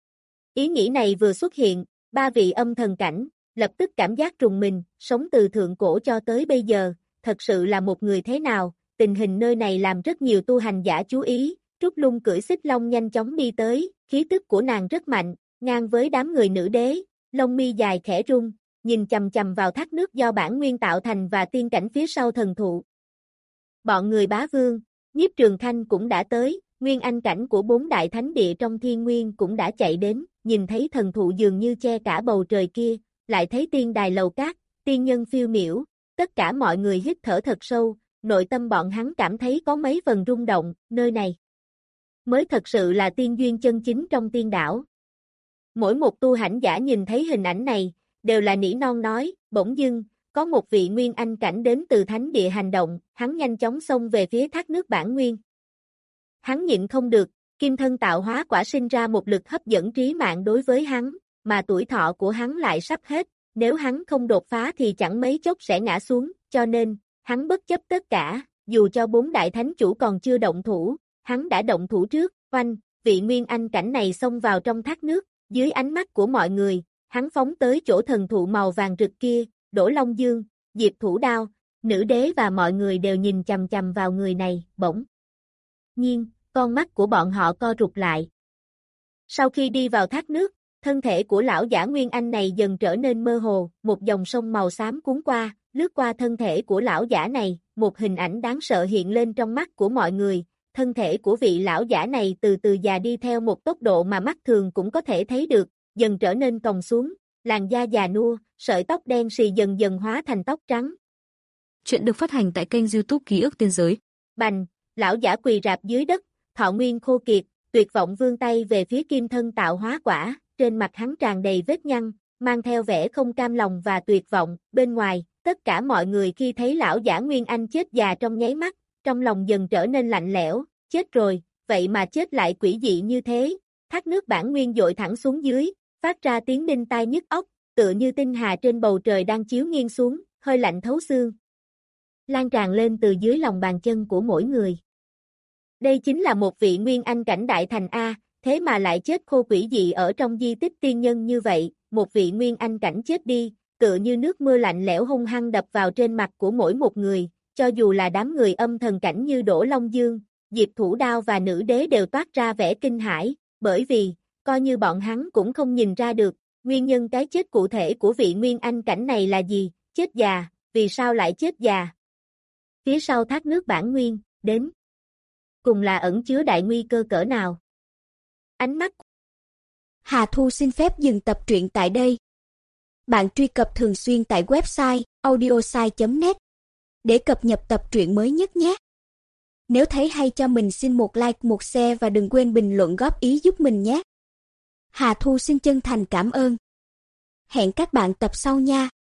Ý nghĩ này vừa xuất hiện, ba vị âm thần cảnh, lập tức cảm giác rùng mình, sống từ thượng cổ cho tới bây giờ, thật sự là một người thế nào, tình hình nơi này làm rất nhiều tu hành giả chú ý, Trúc Lung cưỡi xích long nhanh chóng đi tới, khí tức của nàng rất mạnh, ngang với đám người nữ đế, lông mi dài khẽ rung, nhìn chầm chầm vào thác nước do bản nguyên tạo thành và tiên cảnh phía sau thần thụ. Bọn người bá vương, Nhiếp Trường Khanh cũng đã tới, nguyên anh cảnh của bốn đại thánh địa trong thiên nguyên cũng đã chạy đến, nhìn thấy thần thụ dường như che cả bầu trời kia, lại thấy tiên đài lầu cát, tiên nhân phiêu miểu, tất cả mọi người hít thở thật sâu, nội tâm bọn hắn cảm thấy có mấy phần rung động, nơi này mới thật sự là tiên duyên chân chính trong tiên đảo. Mỗi một tu hành giả nhìn thấy hình ảnh này, đều là nỉ non nói, bỗng dưng, có một vị nguyên anh cảnh đến từ thánh địa hành động, hắn nhanh chóng xông về phía thác nước bản nguyên. Hắn nhịn không được, kim thân tạo hóa quả sinh ra một lực hấp dẫn trí mạng đối với hắn, mà tuổi thọ của hắn lại sắp hết, nếu hắn không đột phá thì chẳng mấy chốc sẽ ngã xuống, cho nên, hắn bất chấp tất cả, dù cho bốn đại thánh chủ còn chưa động thủ, hắn đã động thủ trước, oanh, vị nguyên anh cảnh này xông vào trong thác nước, dưới ánh mắt của mọi người, hắn phóng tới chỗ thần thụ màu vàng rực kia, Đỗ Long Dương, Diệp Thủ Đao, nữ đế và mọi người đều nhìn chằm chằm vào người này, bỗng nhiên, con mắt của bọn họ co rụt lại. Sau khi đi vào thác nước, thân thể của lão giả Nguyên Anh này dần trở nên mơ hồ, một dòng sông màu xám cuốn qua, lướt qua thân thể của lão giả này, một hình ảnh đáng sợ hiện lên trong mắt của mọi người, thân thể của vị lão giả này từ từ già đi theo một tốc độ mà mắt thường cũng có thể thấy được, dần trở nên còng xuống, làn da già nua, sợi tóc đen xì dần dần hóa thành tóc trắng. Chuyện được phát hành tại kênh YouTube Ký ức Tiên Giới. Bành, lão giả quỳ rạp dưới đất, thọ nguyên khô kiệt, tuyệt vọng vươn tay về phía kim thân tạo hóa quả, trên mặt hắn tràn đầy vết nhăn, mang theo vẻ không cam lòng và tuyệt vọng, bên ngoài, tất cả mọi người khi thấy lão giả Nguyên Anh chết già trong nháy mắt, trong lòng dần trở nên lạnh lẽo, chết rồi, vậy mà chết lại quỷ dị như thế, thác nước bản nguyên dội thẳng xuống dưới, phát ra tiếng đinh tai nhức óc, tựa như tinh hà trên bầu trời đang chiếu nghiêng xuống, hơi lạnh thấu xương, lan tràn lên từ dưới lòng bàn chân của mỗi người. Đây chính là một vị Nguyên Anh cảnh đại thành A, thế mà lại chết khô quỷ dị ở trong di tích tiên nhân như vậy, một vị Nguyên Anh cảnh chết đi, tựa như nước mưa lạnh lẽo hung hăng đập vào trên mặt của mỗi một người, cho dù là đám người âm thần cảnh như Đỗ Long Dương, Diệp Thủ Đao và nữ đế đều toát ra vẻ kinh hãi, bởi vì, coi như bọn hắn cũng không nhìn ra được, nguyên nhân cái chết cụ thể của vị Nguyên Anh cảnh này là gì, chết già, vì sao lại chết già. Phía sau thác nước bản nguyên, đến cùng là ẩn chứa đại nguy cơ cỡ nào. Ánh mắt Hà Thu xin phép dừng tập truyện tại đây. Bạn truy cập thường xuyên tại website audiosai chấm net để cập nhật tập truyện mới nhất nhé. Nếu thấy hay cho mình xin một like, một share và đừng quên bình luận góp ý giúp mình nhé. Hà Thu xin chân thành cảm ơn. Hẹn các bạn tập sau nha.